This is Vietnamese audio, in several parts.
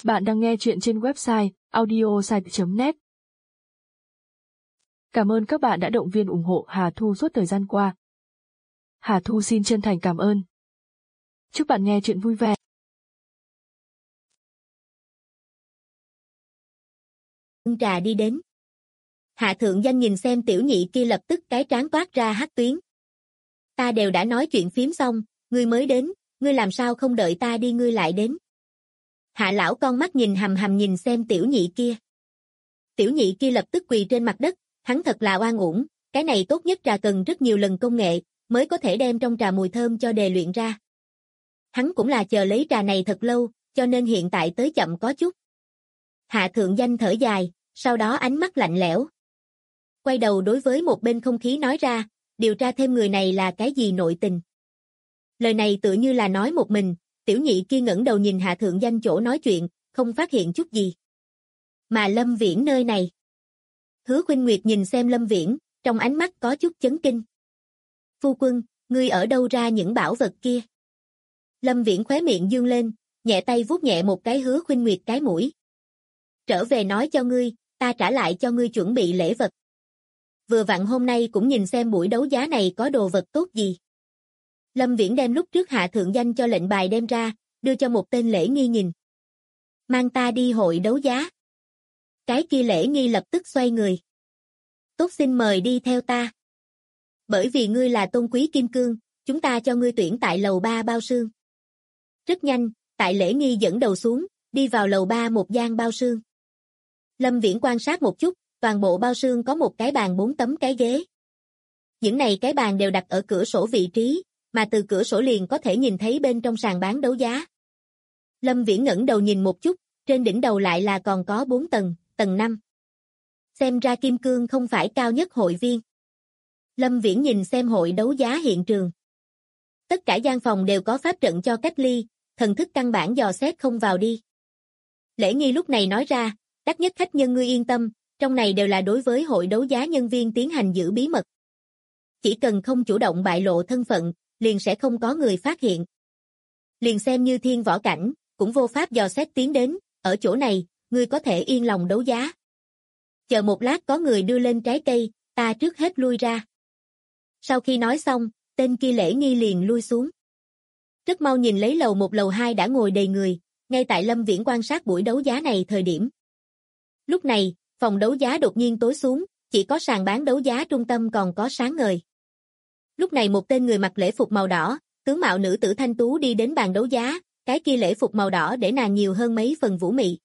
Bạn đang nghe chuyện trên website audiosite.net. Cảm ơn các bạn đã động viên ủng hộ Hà Thu suốt thời gian qua. Hà Thu xin chân thành cảm ơn. Chúc bạn nghe chuyện vui vẻ. Trà đi đến. Hạ Thượng Danh nhìn xem tiểu nhị kia lập tức cái trán toát ra hắc tuyến. Ta đều đã nói chuyện phím xong, ngươi mới đến, ngươi làm sao không đợi ta đi ngươi lại đến. Hạ lão con mắt nhìn hằm hằm nhìn xem tiểu nhị kia. Tiểu nhị kia lập tức quỳ trên mặt đất, hắn thật là oan uổng, cái này tốt nhất trà cần rất nhiều lần công nghệ, mới có thể đem trong trà mùi thơm cho đề luyện ra. Hắn cũng là chờ lấy trà này thật lâu, cho nên hiện tại tới chậm có chút. Hạ Thượng Danh thở dài, sau đó ánh mắt lạnh lẽo. Quay đầu đối với một bên không khí nói ra, điều tra thêm người này là cái gì nội tình. Lời này tự như là nói một mình, tiểu nhị kia ngẩng đầu nhìn Hạ Thượng Danh chỗ nói chuyện, không phát hiện chút gì. Mà Lâm Viễn nơi này. Hứa Khuynh Nguyệt nhìn xem Lâm Viễn, trong ánh mắt có chút chấn kinh. Phu quân, ngươi ở đâu ra những bảo vật kia? Lâm Viễn khóe miệng dương lên, nhẹ tay vuốt nhẹ một cái Hứa Khuynh Nguyệt cái mũi. Trở về nói cho ngươi, ta trả lại cho ngươi chuẩn bị lễ vật. Vừa vặn hôm nay cũng nhìn xem buổi đấu giá này có đồ vật tốt gì. Lâm Viễn đem lúc trước Hạ Thượng Danh cho lệnh bài đem ra, đưa cho một tên lễ nghi nhìn. Mang ta đi hội đấu giá. Cái kia lễ nghi lập tức xoay người. Tốt, xin mời đi theo ta. Bởi vì ngươi là tôn quý kim cương, chúng ta cho ngươi tuyển tại lầu 3 bao sương. Rất nhanh, tại lễ nghi dẫn đầu xuống, đi vào lầu 3 một gian bao sương. Lâm Viễn quan sát một chút, toàn bộ bao sương có một cái bàn 4 tấm cái ghế. Những này cái bàn đều đặt ở cửa sổ vị trí, mà từ cửa sổ liền có thể nhìn thấy bên trong sàn bán đấu giá. Lâm Viễn ngẩng đầu nhìn một chút, trên đỉnh đầu lại là còn có 4 tầng, tầng 5. Xem ra kim cương không phải cao nhất hội viên. Lâm Viễn nhìn xem hội đấu giá hiện trường. Tất cả gian phòng đều có pháp trận cho cách ly, thần thức căn bản dò xét không vào đi. Lễ nghi lúc này nói ra, đắt nhất khách nhân ngươi yên tâm, trong này đều là đối với hội đấu giá nhân viên tiến hành giữ bí mật. Chỉ cần không chủ động bại lộ thân phận, liền sẽ không có người phát hiện. Liền xem như thiên võ cảnh, cũng vô pháp dò xét tiến đến, ở chỗ này, ngươi có thể yên lòng đấu giá. Chờ một lát có người đưa lên trái cây, ta trước hết lui ra. Sau khi nói xong, tên kia lễ nghi liền lui xuống. Rất mau nhìn lấy lầu 1 lầu 2 đã ngồi đầy người, ngay tại Lâm Viễn quan sát buổi đấu giá này thời điểm. Lúc này, phòng đấu giá đột nhiên tối xuống, chỉ có sàn bán đấu giá trung tâm còn có sáng ngời. Lúc này một tên người mặc lễ phục màu đỏ, tướng mạo nữ tử thanh tú đi đến bàn đấu giá, cái kia lễ phục màu đỏ để nàng nhiều hơn mấy phần vũ mị.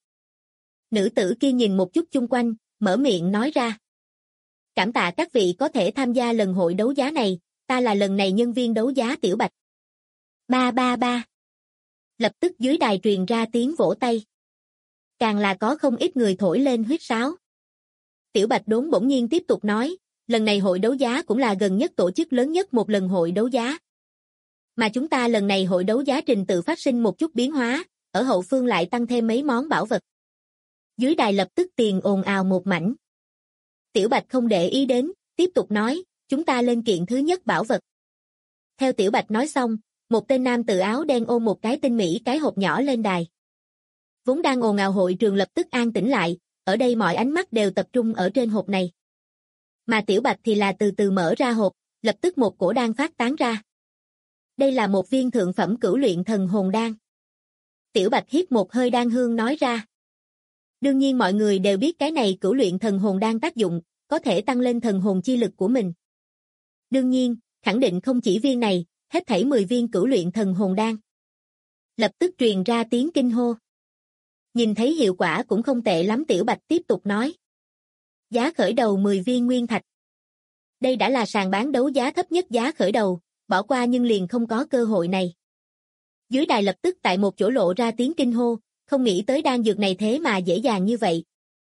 Nữ tử kia nhìn một chút chung quanh, mở miệng nói ra. Cảm tạ các vị có thể tham gia lần hội đấu giá này, ta là lần này nhân viên đấu giá Tiểu Bạch. Ba ba ba. Lập tức dưới đài truyền ra tiếng vỗ tay. Càng là có không ít người thổi lên huýt sáo. Tiểu Bạch Đốn bỗng nhiên tiếp tục nói, lần này hội đấu giá cũng là gần nhất tổ chức lớn nhất một lần hội đấu giá. Mà chúng ta lần này hội đấu giá trình tự phát sinh một chút biến hóa, ở hậu phương lại tăng thêm mấy món bảo vật. Dưới đài lập tức tiền ồn ào một mảnh. Tiểu Bạch không để ý đến, tiếp tục nói, chúng ta lên kiện thứ nhất bảo vật. Theo Tiểu Bạch nói xong, một tên nam tự áo đen ôm một cái tinh mỹ cái hộp nhỏ lên đài. Vốn đang ồn ào hội trường lập tức an tĩnh lại, ở đây mọi ánh mắt đều tập trung ở trên hộp này. Mà Tiểu Bạch thì là từ từ mở ra hộp, lập tức một cổ đan phát tán ra. Đây là một viên thượng phẩm cửu luyện thần hồn đan. Tiểu Bạch hít một hơi đan hương nói ra. Đương nhiên mọi người đều biết cái này cửu luyện thần hồn đan tác dụng, có thể tăng lên thần hồn chi lực của mình. Đương nhiên, khẳng định không chỉ viên này, hết thảy 10 viên cửu luyện thần hồn đan. Lập tức truyền ra tiếng kinh hô. Nhìn thấy hiệu quả cũng không tệ lắm, Tiểu Bạch tiếp tục nói. Giá khởi đầu 10 viên nguyên thạch. Đây đã là sàn bán đấu giá thấp nhất giá khởi đầu, bỏ qua nhưng liền không có cơ hội này. Dưới đài lập tức tại một chỗ lộ ra tiếng kinh hô, không nghĩ tới đan dược này thế mà dễ dàng như vậy.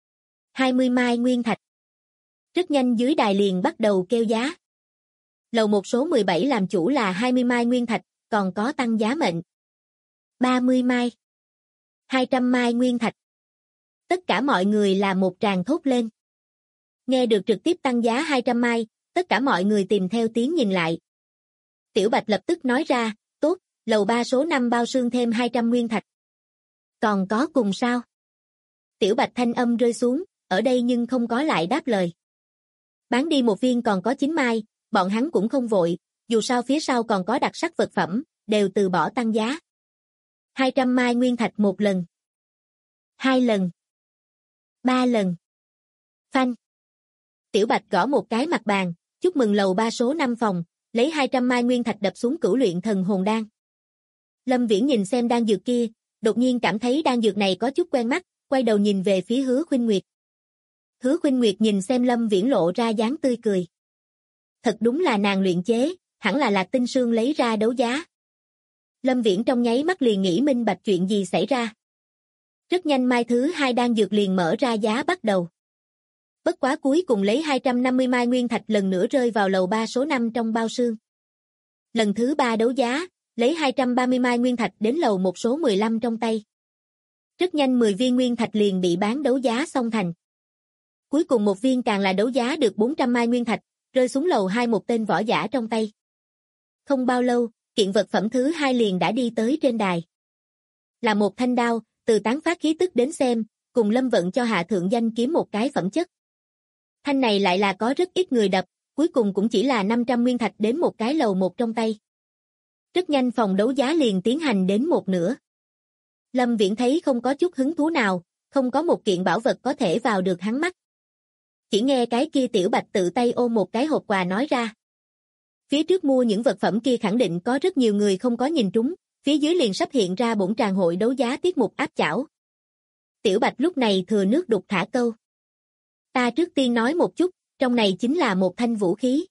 20 mai nguyên thạch. Rất nhanh dưới đài liền bắt đầu kêu giá. Lầu 1 số 17 làm chủ là 20 mai nguyên thạch, còn có tăng giá mệnh. 30 mai. 200 mai nguyên thạch. Tất cả mọi người là một tràng thốt lên. Nghe được trực tiếp tăng giá 200 mai, tất cả mọi người tìm theo tiếng nhìn lại. Tiểu Bạch lập tức nói ra, tốt, lầu 3 số 5 bao sương thêm 200 nguyên thạch. Còn có cùng sao? Tiểu Bạch thanh âm rơi xuống, ở đây nhưng không có lại đáp lời. Bán đi một viên còn có 9 mai, bọn hắn cũng không vội, dù sao phía sau còn có đặc sắc vật phẩm, đều từ bỏ tăng giá. 200 mai nguyên thạch một lần. 2 lần. 3 lần. Phanh. Tiểu Bạch gõ một cái mặt bàn, chúc mừng lầu 3 số 5 phòng, lấy 200 mai nguyên thạch đập xuống cửu luyện thần hồn đan. Lâm Viễn nhìn xem đan dược kia, đột nhiên cảm thấy đan dược này có chút quen mắt, quay đầu nhìn về phía Hứa Khuynh Nguyệt. Hứa Khuynh Nguyệt nhìn xem Lâm Viễn lộ ra dáng tươi cười. Thật đúng là nàng luyện chế, hẳn là Lạc Tinh Sương lấy ra đấu giá. Lâm Viễn trong nháy mắt liền nghĩ minh bạch chuyện gì xảy ra. Rất nhanh mai thứ 2 đan dược liền mở ra giá bắt đầu. Bất quá cuối cùng lấy 250 mai nguyên thạch lần nữa rơi vào lầu 3 số 5 trong bao xương. Lần thứ 3 đấu giá, lấy 230 mai nguyên thạch đến lầu 1 số 15 trong tay. Rất nhanh 10 viên nguyên thạch liền bị bán đấu giá xong thành. Cuối cùng một viên càng là đấu giá được 400 mai nguyên thạch, rơi xuống lầu 2 một tên võ giả trong tay. Không bao lâu, kiện vật phẩm thứ 2 liền đã đi tới trên đài. Là một thanh đao, từ tán phát khí tức đến xem, cùng Lâm Vận cho Hạ Thượng Danh kiếm một cái phẩm chất. Thanh này lại là có rất ít người đập, cuối cùng cũng chỉ là 500 nguyên thạch đến một cái lầu 1 trong tay. Rất nhanh phòng đấu giá liền tiến hành đến một nửa. Lâm Viễn thấy không có chút hứng thú nào, không có một kiện bảo vật có thể vào được hắn mắt. Chỉ nghe cái kia Tiểu Bạch tự tay ôm một cái hộp quà nói ra. Phía trước mua những vật phẩm kia khẳng định có rất nhiều người không có nhìn trúng, phía dưới liền sắp hiện ra bổn tràng hội đấu giá tiết mục áp chảo. Tiểu Bạch lúc này thừa nước đục thả câu. Ta trước tiên nói một chút, trong này chính là một thanh vũ khí.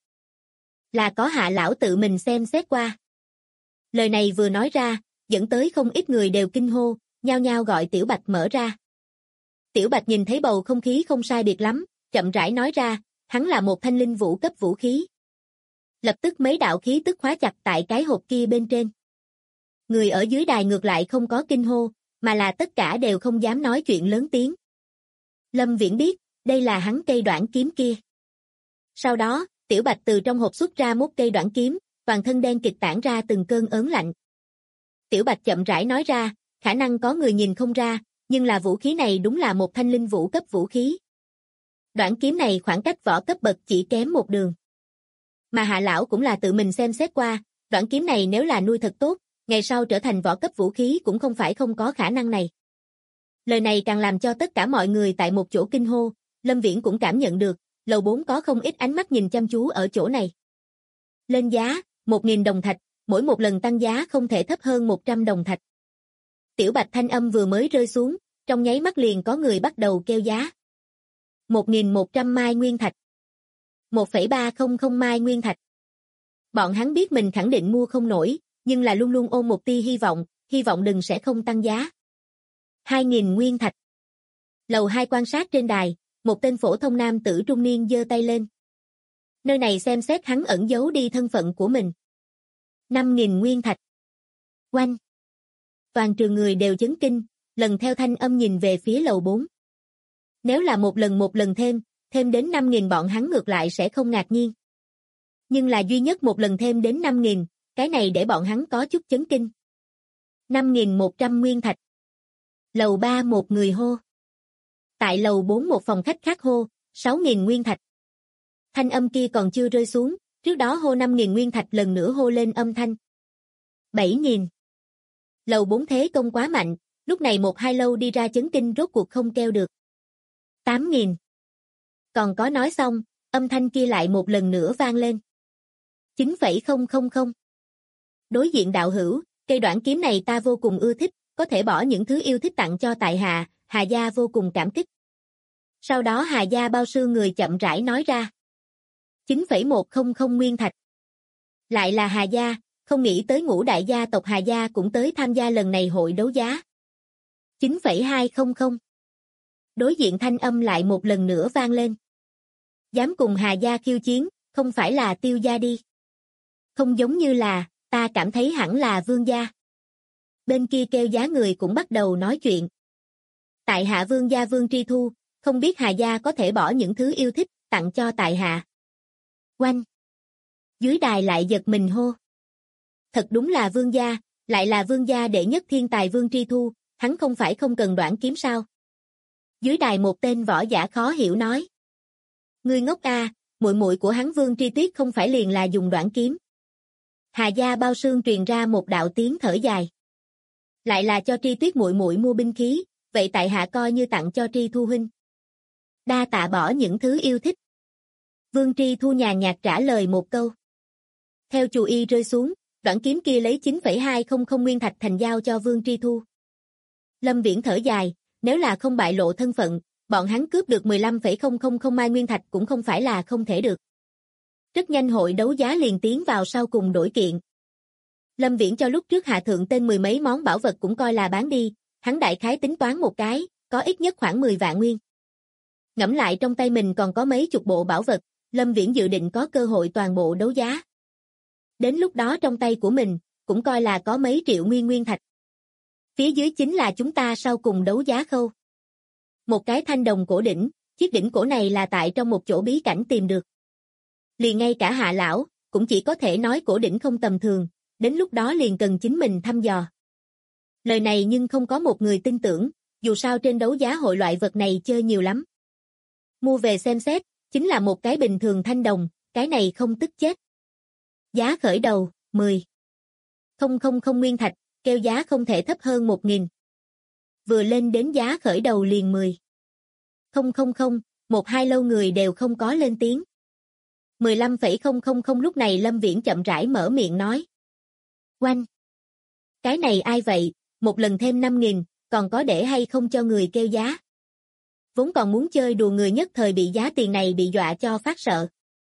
Là có Hạ lão tự mình xem xét qua. Lời này vừa nói ra, dẫn tới không ít người đều kinh hô, nhao nhao gọi Tiểu Bạch mở ra. Tiểu Bạch nhìn thấy bầu không khí không sai biệt lắm, chậm rãi nói ra, hắn là một thanh linh vũ cấp vũ khí. Lập tức mấy đạo khí tức khóa chặt tại cái hộp kia bên trên. Người ở dưới đài ngược lại không có kinh hô, mà là tất cả đều không dám nói chuyện lớn tiếng. Lâm Viễn biết, đây là hắn cây đoạn kiếm kia. Sau đó, Tiểu Bạch từ trong hộp xuất ra một cây đoạn kiếm, toàn thân đen kịt tản ra từng cơn ớn lạnh. Tiểu Bạch chậm rãi nói ra, khả năng có người nhìn không ra, nhưng là vũ khí này đúng là một thanh linh vũ cấp vũ khí. Đoạn kiếm này khoảng cách võ cấp bậc chỉ kém một đường. Mà Hạ lão cũng là tự mình xem xét qua, đoạn kiếm này nếu là nuôi thật tốt, ngày sau trở thành võ cấp vũ khí cũng không phải không có khả năng này. Lời này càng làm cho tất cả mọi người tại một chỗ kinh hô, Lâm Viễn cũng cảm nhận được, lầu 4 có không ít ánh mắt nhìn chăm chú ở chỗ này. Lên giá, 1.000 đồng thạch, mỗi một lần tăng giá không thể thấp hơn 100 đồng thạch. Tiểu Bạch thanh âm vừa mới rơi xuống, trong nháy mắt liền có người bắt đầu kêu giá. 1.100 mai nguyên thạch. 1,300 mai nguyên thạch. Bọn hắn biết mình khẳng định mua không nổi, nhưng là luôn luôn ôm một tia hy vọng đừng sẽ không tăng giá. 2.000 nguyên thạch. Lầu 2 quan sát trên đài, một tên phổ thông nam tử trung niên giơ tay lên. Nơi này xem xét hắn ẩn giấu đi thân phận của mình. 5.000 nguyên thạch. Oanh. Toàn trường người đều chấn kinh, lần theo thanh âm nhìn về phía lầu 4. Nếu là một lần thêm đến 5.000 bọn hắn ngược lại sẽ không ngạc nhiên. Nhưng là duy nhất một lần thêm đến 5.000, cái này để bọn hắn có chút chấn kinh. 5.100 nguyên thạch. Lầu 3 một người hô. Tại lầu 4 một phòng khách khác hô, 6.000 nguyên thạch. Thanh âm kia còn chưa rơi xuống, trước đó hô 5.000 nguyên thạch lần nữa hô lên âm thanh. 7.000. Lầu 4 thế công quá mạnh, lúc này một hai lâu đi ra chấn kinh rốt cuộc không kêu được. 8.000. Còn có nói xong, âm thanh kia lại một lần nữa vang lên. 9,000. Đối diện đạo hữu, cây đoạn kiếm này ta vô cùng ưa thích, có thể bỏ những thứ yêu thích tặng cho tại hạ, Hà gia vô cùng cảm kích. Sau đó Hà gia bao xương người chậm rãi nói ra. 9,100 nguyên thạch. Lại là Hà gia, không nghĩ tới ngũ đại gia tộc Hà gia cũng tới tham gia lần này hội đấu giá. 9,200. Đối diện thanh âm lại một lần nữa vang lên. Dám cùng Hà gia khiêu chiến, không phải là Tiêu gia đi. Không giống như là, ta cảm thấy hẳn là Vương gia. Bên kia kêu giá người cũng bắt đầu nói chuyện. Tại hạ Vương gia Vương Tri Thu, không biết Hà gia có thể bỏ những thứ yêu thích, tặng cho tại hạ. Oanh! Dưới đài lại giật mình hô. Thật đúng là Vương gia, lại là Vương gia đệ nhất thiên tài Vương Tri Thu, hắn không phải không cần đoạn kiếm sao? Dưới đài một tên võ giả khó hiểu nói. Ngươi ngốc a, muội muội của hắn Vương Tri Tuyết không phải liền là dùng đoạn kiếm. Hà gia Bao Sương truyền ra một đạo tiếng thở dài. Lại là cho Tri Tuyết muội muội mua binh khí, vậy tại hạ coi như tặng cho Tri Thu huynh. Đa tạ bỏ những thứ yêu thích. Vương Tri Thu nhàn nhạt trả lời một câu. Theo chù y rơi xuống, đoạn kiếm kia lấy 9,200 nguyên thạch thành giao cho Vương Tri Thu. Lâm Viễn thở dài, nếu là không bại lộ thân phận, bọn hắn cướp được 15,000 mai nguyên thạch cũng không phải là không thể được. Rất nhanh hội đấu giá liền tiến vào sau cùng đổi kiện. Lâm Viễn cho lúc trước hạ thượng tên mười mấy món bảo vật cũng coi là bán đi, hắn đại khái tính toán một cái, có ít nhất khoảng 10 vạn nguyên. Ngẫm lại trong tay mình còn có mấy chục bộ bảo vật, Lâm Viễn dự định có cơ hội toàn bộ đấu giá. Đến lúc đó trong tay của mình, cũng coi là có mấy triệu nguyên thạch. Phía dưới chính là chúng ta sau cùng đấu giá khâu. Một cái thanh đồng cổ đỉnh, chiếc đỉnh cổ này là tại trong một chỗ bí cảnh tìm được. Liền ngay cả Hạ lão, cũng chỉ có thể nói cổ đỉnh không tầm thường, đến lúc đó liền cần chính mình thăm dò. Lời này nhưng không có một người tin tưởng, dù sao trên đấu giá hội loại vật này chơi nhiều lắm. Mua về xem xét, chính là một cái bình thường thanh đồng, cái này không tức chết. Giá khởi đầu, 10,000 nguyên thạch, kêu giá không thể thấp hơn 1.000. Vừa lên đến giá khởi đầu liền 10,000, một hai lâu người đều không có lên tiếng. 15,000 lúc này Lâm Viễn chậm rãi mở miệng nói. Oanh! Cái này ai vậy, một lần thêm 5.000, còn có để hay không cho người kêu giá? Vốn còn muốn chơi đùa người nhất thời bị giá tiền này bị dọa cho phát sợ.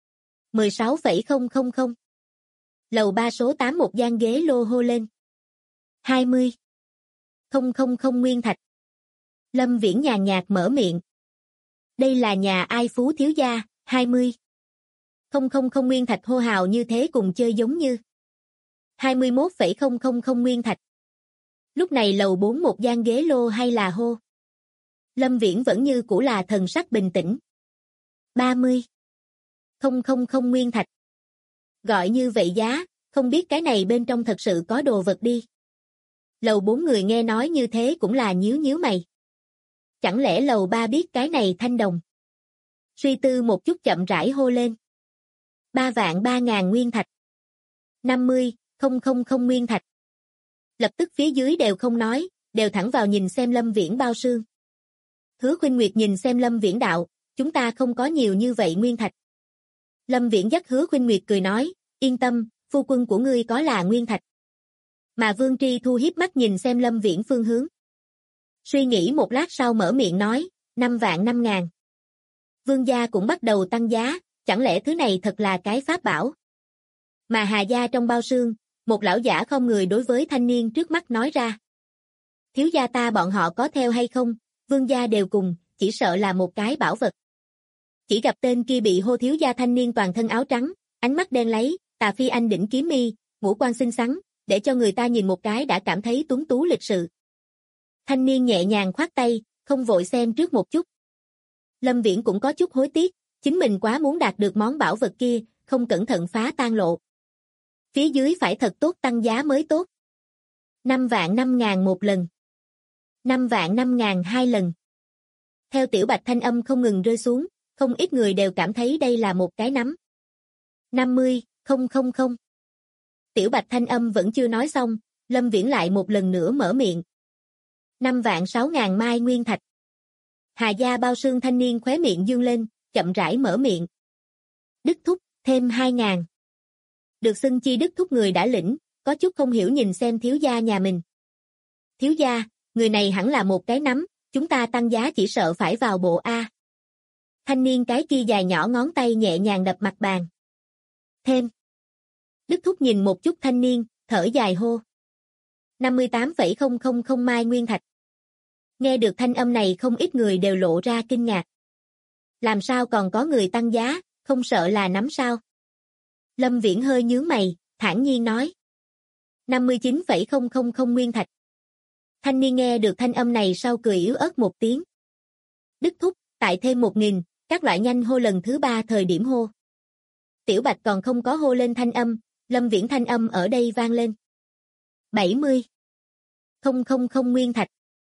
16,000. Lầu 3 số 8 một gian ghế lô hô lên. 20,000 nguyên thạch. Lâm Viễn nhàn nhạt mở miệng. Đây là nhà ai Phú thiếu gia, 20,000 nguyên thạch hô hào như thế cùng chơi giống như. 21,000 nguyên thạch. Lúc này lầu 4 một gian ghế lô hay là hô. Lâm Viễn vẫn như cũ là thần sắc bình tĩnh. 30,000 nguyên thạch. Gọi như vậy giá, không biết cái này bên trong thật sự có đồ vật đi. Lầu 4 người nghe nói như thế cũng là nhíu mày. Chẳng lẽ lầu 3 biết cái này thanh đồng? Suy tư một chút chậm rãi hô lên. 3.300.000 nguyên thạch. 50,000 nguyên thạch. Lập tức phía dưới đều không nói, đều thẳng vào nhìn xem Lâm Viễn Bao Sương. Hứa Khuynh Nguyệt nhìn xem Lâm Viễn đạo, chúng ta không có nhiều như vậy nguyên thạch. Lâm Viễn dắt Hứa Khuynh Nguyệt cười nói, yên tâm, phu quân của ngươi có là nguyên thạch. Mà Vương Tri Thu hiếp mắt nhìn xem Lâm Viễn phương hướng. Suy nghĩ một lát sau mở miệng nói, 5.500.000. Vương gia cũng bắt đầu tăng giá, chẳng lẽ thứ này thật là cái pháp bảo? Mà Hà gia trong Bao Sương, một lão giả không người đối với thanh niên trước mắt nói ra. Thiếu gia ta bọn họ có theo hay không, Vương gia đều cùng, chỉ sợ là một cái bảo vật. Chỉ gặp tên kia bị hô thiếu gia thanh niên toàn thân áo trắng, ánh mắt đen láy, tà phi anh đỉnh kiếm mi, ngũ quan xinh xắn, để cho người ta nhìn một cái đã cảm thấy tuấn tú lịch sự. Thanh niên nhẹ nhàng khoát tay, không vội xem trước một chút. Lâm Viễn cũng có chút hối tiếc, chính mình quá muốn đạt được món bảo vật kia, không cẩn thận phá tan lộ. Phía dưới phải thật tốt tăng giá mới tốt. 5.500.000 một lần. 5.500.000 hai lần. Theo Tiểu Bạch thanh âm không ngừng rơi xuống, không ít người đều cảm thấy đây là một cái nắm. 50,000. Tiểu Bạch thanh âm vẫn chưa nói xong, Lâm Viễn lại một lần nữa mở miệng. 5.600.000 mai nguyên thạch. Hà gia Bao Sương thanh niên khóe miệng dương lên, chậm rãi mở miệng. Đức thúc, thêm 2.000. Được xưng chi Đức thúc người đã lĩnh, có chút không hiểu nhìn xem thiếu gia nhà mình. Thiếu gia, người này hẳn là một cái nắm, chúng ta tăng giá chỉ sợ phải vào bộ A. Thanh niên cái kia dài nhỏ ngón tay nhẹ nhàng đập mặt bàn. Thêm. Đức thúc nhìn một chút thanh niên, thở dài hô. 58,000 mai nguyên thạch. Nghe được thanh âm này không ít người đều lộ ra kinh ngạc. Làm sao còn có người tăng giá, không sợ là nắm sao? Lâm Viễn hơi nhướng mày, thản nhiên nói. 59,000 nguyên thạch. Thanh niên nghe được thanh âm này sau cười yếu ớt một tiếng. Đức thúc, tại thêm 1.000, các loại nhanh hô lần thứ 3 thời điểm hô. Tiểu Bạch còn không có hô lên thanh âm, Lâm Viễn thanh âm ở đây vang lên. 70,000 nguyên thạch.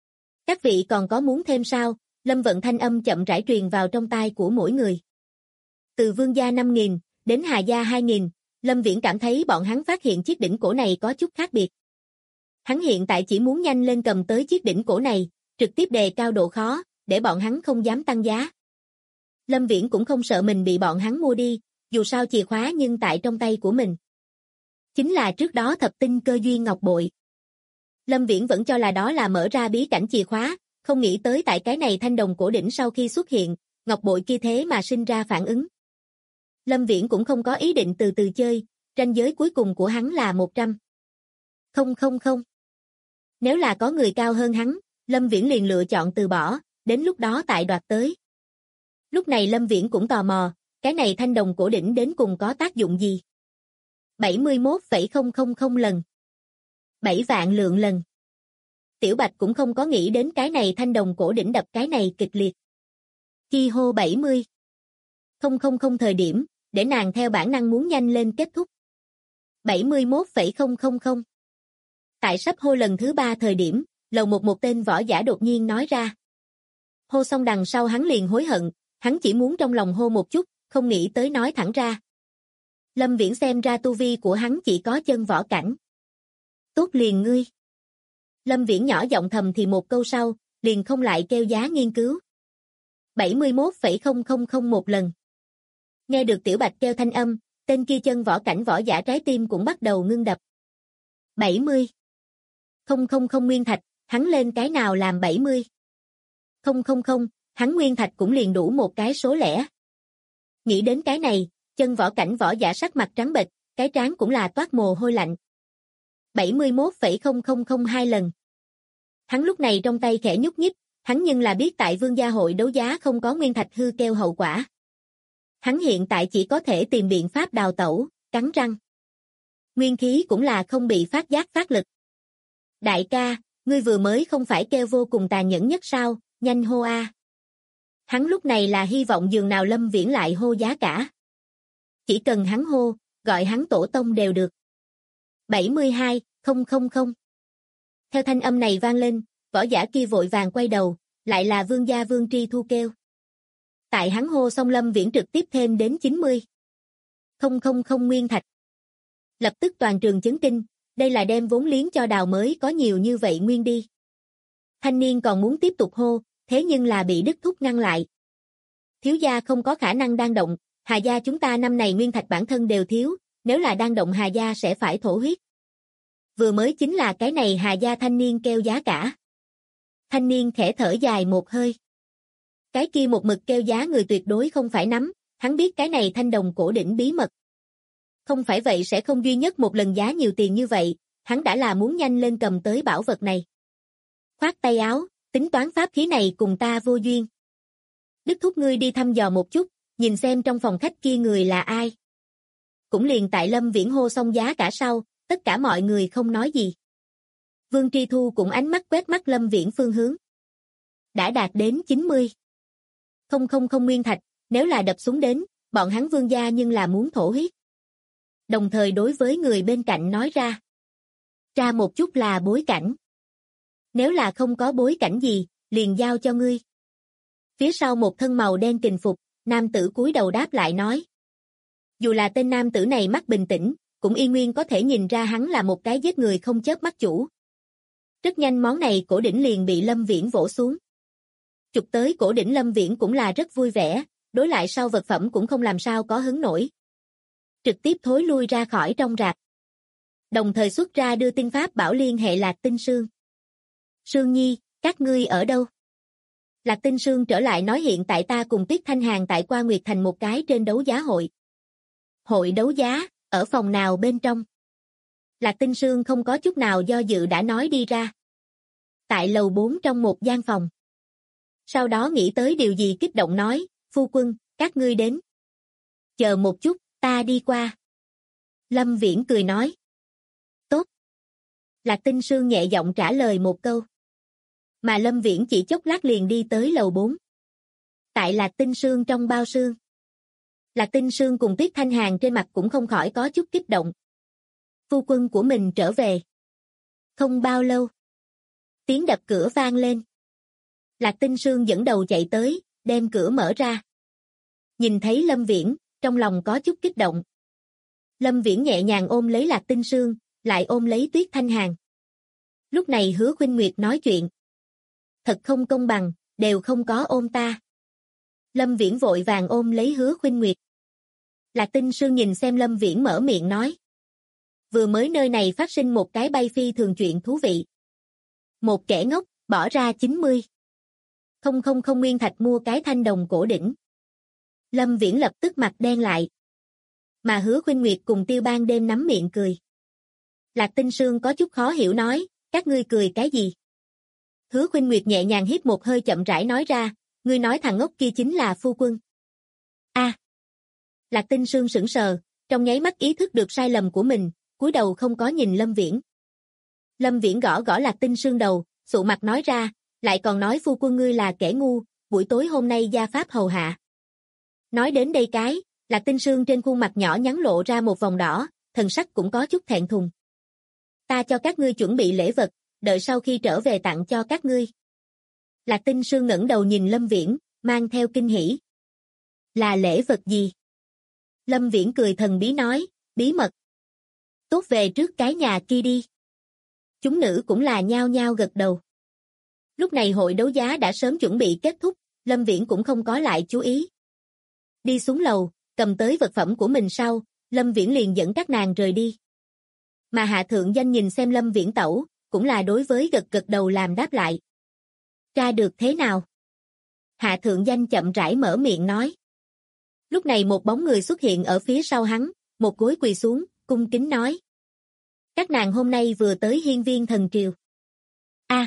Các vị còn có muốn thêm sao? Lâm Vận thanh âm chậm rãi truyền vào trong tai của mỗi người. Từ Vương gia 5.000 đến Hà gia 2.000, Lâm Viễn cảm thấy bọn hắn phát hiện chiếc đỉnh cổ này có chút khác biệt. Hắn hiện tại chỉ muốn nhanh lên cầm tới chiếc đỉnh cổ này, trực tiếp đề cao độ khó, để bọn hắn không dám tăng giá. Lâm Viễn cũng không sợ mình bị bọn hắn mua đi, dù sao chìa khóa nhưng tại trong tay của mình. Chính là trước đó thập tinh cơ duyên ngọc bội. Lâm Viễn vẫn cho là đó là mở ra bí cảnh chìa khóa, không nghĩ tới tại cái này thanh đồng cổ đỉnh sau khi xuất hiện, ngọc bội kia thế mà sinh ra phản ứng. Lâm Viễn cũng không có ý định từ từ chơi, ranh giới cuối cùng của hắn là 100. Không. Nếu là có người cao hơn hắn, Lâm Viễn liền lựa chọn từ bỏ, đến lúc đó tại đoạt tới. Lúc này Lâm Viễn cũng tò mò, cái này thanh đồng cổ đỉnh đến cùng có tác dụng gì? 71,000 lần. 7 vạn lượng lần. Tiểu Bạch cũng không có nghĩ đến cái này thanh đồng cổ đỉnh đập cái này kịch liệt. Khi hô 70. 000 thời điểm, để nàng theo bản năng muốn nhanh lên kết thúc. 71,000. Tại sắp hô lần thứ 3 thời điểm, lầu một tên võ giả đột nhiên nói ra. Hô xong đằng sau hắn liền hối hận, hắn chỉ muốn trong lòng hô một chút, không nghĩ tới nói thẳng ra. Lâm Viễn xem ra tu vi của hắn chỉ có chân võ cảnh. Tốt liền ngươi. Lâm Viễn nhỏ giọng thầm thì một câu sau, liền không lại kêu giá nghiên cứu. 71,000 một lần. Nghe được Tiểu Bạch kêu thanh âm, tên kia chân võ cảnh võ giả trái tim cũng bắt đầu ngưng đập. 70. 000 nguyên thạch, hắn lên cái nào làm 70. 000, hắn nguyên thạch cũng liền đủ một cái số lẻ. Nghĩ đến cái này, chân võ cảnh võ giả sắc mặt trắng bệch, cái trán cũng là toát mồ hôi lạnh. 71,002 lần. Hắn lúc này trong tay khẽ nhúc nhích, hắn nhưng là biết tại Vương gia hội đấu giá không có nguyên thạch hư keo hậu quả. Hắn hiện tại chỉ có thể tìm biện pháp đào tẩu, cắn răng. Nguyên khí cũng là không bị phát giác phát lực. Đại ca, ngươi vừa mới không phải kêu vô cùng tàn nhẫn nhất sao, nhanh hô a. Hắn lúc này là hy vọng dường nào Lâm Viễn lại hô giá cả. Chỉ cần hắn hô, gọi hắn tổ tông đều được. 72,000. Theo thanh âm này vang lên, võ giả kia vội vàng quay đầu, lại là Vương gia Vương Tri Thu kêu. Tại hắn hô xong Lâm Viễn trực tiếp thêm đến 90,000 nguyên thạch. Lập tức toàn trường chấn kinh, đây là đem vốn liếng cho đào mới có nhiều như vậy nguyên đi. Thanh niên còn muốn tiếp tục hô, thế nhưng là bị Đức Thúc ngăn lại. Thiếu gia không có khả năng đang động, Hà gia chúng ta năm này nguyên thạch bản thân đều thiếu, nếu là đang động Hà gia sẽ phải thổ huyết. Vừa mới chính là cái này Hà gia thanh niên kêu giá cả. Thanh niên khẽ thở dài một hơi. Cái kia một mực kêu giá người tuyệt đối không phải nắm, hắn biết cái này thanh đồng cổ đỉnh bí mật. Không phải vậy sẽ không duy nhất một lần giá nhiều tiền như vậy, hắn đã là muốn nhanh lên cầm tới bảo vật này. Khoát tay áo, tính toán pháp khí này cùng ta vô duyên. Đức Thúc ngươi đi thăm dò một chút, nhìn xem trong phòng khách kia người là ai. Cũng liền tại Lâm Viễn hô xong giá cả sau, tất cả mọi người không nói gì. Vương Tri Thu cũng ánh mắt quét mắt Lâm Viễn phương hướng. Đã đạt đến 90,000 nguyên thạch, nếu là đập xuống đến, bọn hắn Vương gia nhưng là muốn thổ huyết. Đồng thời đối với người bên cạnh nói ra. Ra một chút là bối cảnh. Nếu là không có bối cảnh gì, liền giao cho ngươi. Phía sau một thân màu đen kình phục, nam tử cúi đầu đáp lại nói. Dù là tên nam tử này mắt bình tĩnh, cũng y nguyên có thể nhìn ra hắn là một cái giết người không chớp mắt chủ. Rất nhanh món này cổ đỉnh liền bị Lâm Viễn vỗ xuống. Chụp tới cổ đỉnh Lâm Viễn cũng là rất vui vẻ, đối lại sau vật phẩm cũng không làm sao có hứng nổi. Trực tiếp thối lui ra khỏi trong rạp. Đồng thời xuất ra đưa tin pháp bảo liên hệ Lạc Tinh Sương. Sương Nhi, các ngươi ở đâu? Lạc Tinh Sương trở lại nói hiện tại ta cùng Tuyết Thanh Hàn tại Qua Nguyệt Thành một cái trên đấu giá hội. Hội đấu giá, ở phòng nào bên trong? Lạc Tinh Sương không có chút nào do dự đã nói đi ra. Tại lầu 4 trong một gian phòng. Sau đó nghĩ tới điều gì kích động nói, phu quân, các ngươi đến. Chờ một chút, ta đi qua. Lâm Viễn cười nói. Tốt. Lạc Tinh Sương nhẹ giọng trả lời một câu. Mà Lâm Viễn chỉ chốc lát liền đi tới lầu 4. Tại Lạc Tinh Sương trong bao sương. Lạc Tinh Sương cùng Tuyết Thanh Hàn trên mặt cũng không khỏi có chút kích động. Phu quân của mình trở về. Không bao lâu. Tiếng đập cửa vang lên. Lạc Tinh Sương dẫn đầu chạy tới, đem cửa mở ra. Nhìn thấy Lâm Viễn, trong lòng có chút kích động. Lâm Viễn nhẹ nhàng ôm lấy Lạc Tinh Sương, lại ôm lấy Tuyết Thanh Hàn. Lúc này Hứa Khuynh Nguyệt nói chuyện. Thật không công bằng, đều không có ôm ta. Lâm Viễn vội vàng ôm lấy Hứa Khuynh Nguyệt. Lạc Tinh Sương nhìn xem Lâm Viễn mở miệng nói. Vừa mới nơi này phát sinh một cái bay phi thường chuyện thú vị. Một kẻ ngốc, bỏ ra 90. Không nguyên thạch mua cái thanh đồng cổ đỉnh. Lâm Viễn lập tức mặt đen lại. Mà Hứa Khuynh Nguyệt cùng Tiêu Ban đêm nắm miệng cười. Lạc Tinh Sương có chút khó hiểu nói, các ngươi cười cái gì? Hứa Khuynh Nguyệt nhẹ nhàng hít một hơi chậm rãi nói ra, ngươi nói thằng ngốc kia chính là phu quân. A. Lạc Tinh Sương sững sờ, trong nháy mắt ý thức được sai lầm của mình, cúi đầu không có nhìn Lâm Viễn. Lâm Viễn gõ gõ Lạc Tinh Sương đầu, sụ mặt nói ra, lại còn nói phu quân ngươi là kẻ ngu, buổi tối hôm nay gia pháp hầu hạ. Nói đến đây cái, Lạc Tinh Sương trên khuôn mặt nhỏ nhắn lộ ra một vòng đỏ, thần sắc cũng có chút thẹn thùng. Ta cho các ngươi chuẩn bị lễ vật, đợi sau khi trở về tặng cho các ngươi. Lạc Tinh Sương ngẩng đầu nhìn Lâm Viễn, mang theo kinh hỉ. Là lễ vật gì? Lâm Viễn cười thần bí nói, bí mật. Tốt về trước cái nhà kia đi. Chúng nữ cũng là nhao nhao gật đầu. Lúc này hội đấu giá đã sớm chuẩn bị kết thúc, Lâm Viễn cũng không có lại chú ý. Đi xuống lầu, cầm tới vật phẩm của mình sau, Lâm Viễn liền dẫn các nàng rời đi. Mà Hạ Thượng Danh nhìn xem Lâm Viễn tẩu, cũng là đối với gật gật đầu làm đáp lại. Tra được thế nào? Hạ Thượng Danh chậm rãi mở miệng nói. Lúc này một bóng người xuất hiện ở phía sau hắn, một gối quỳ xuống, cung kính nói. Các nàng hôm nay vừa tới Hiên Viên Thần Triều. A.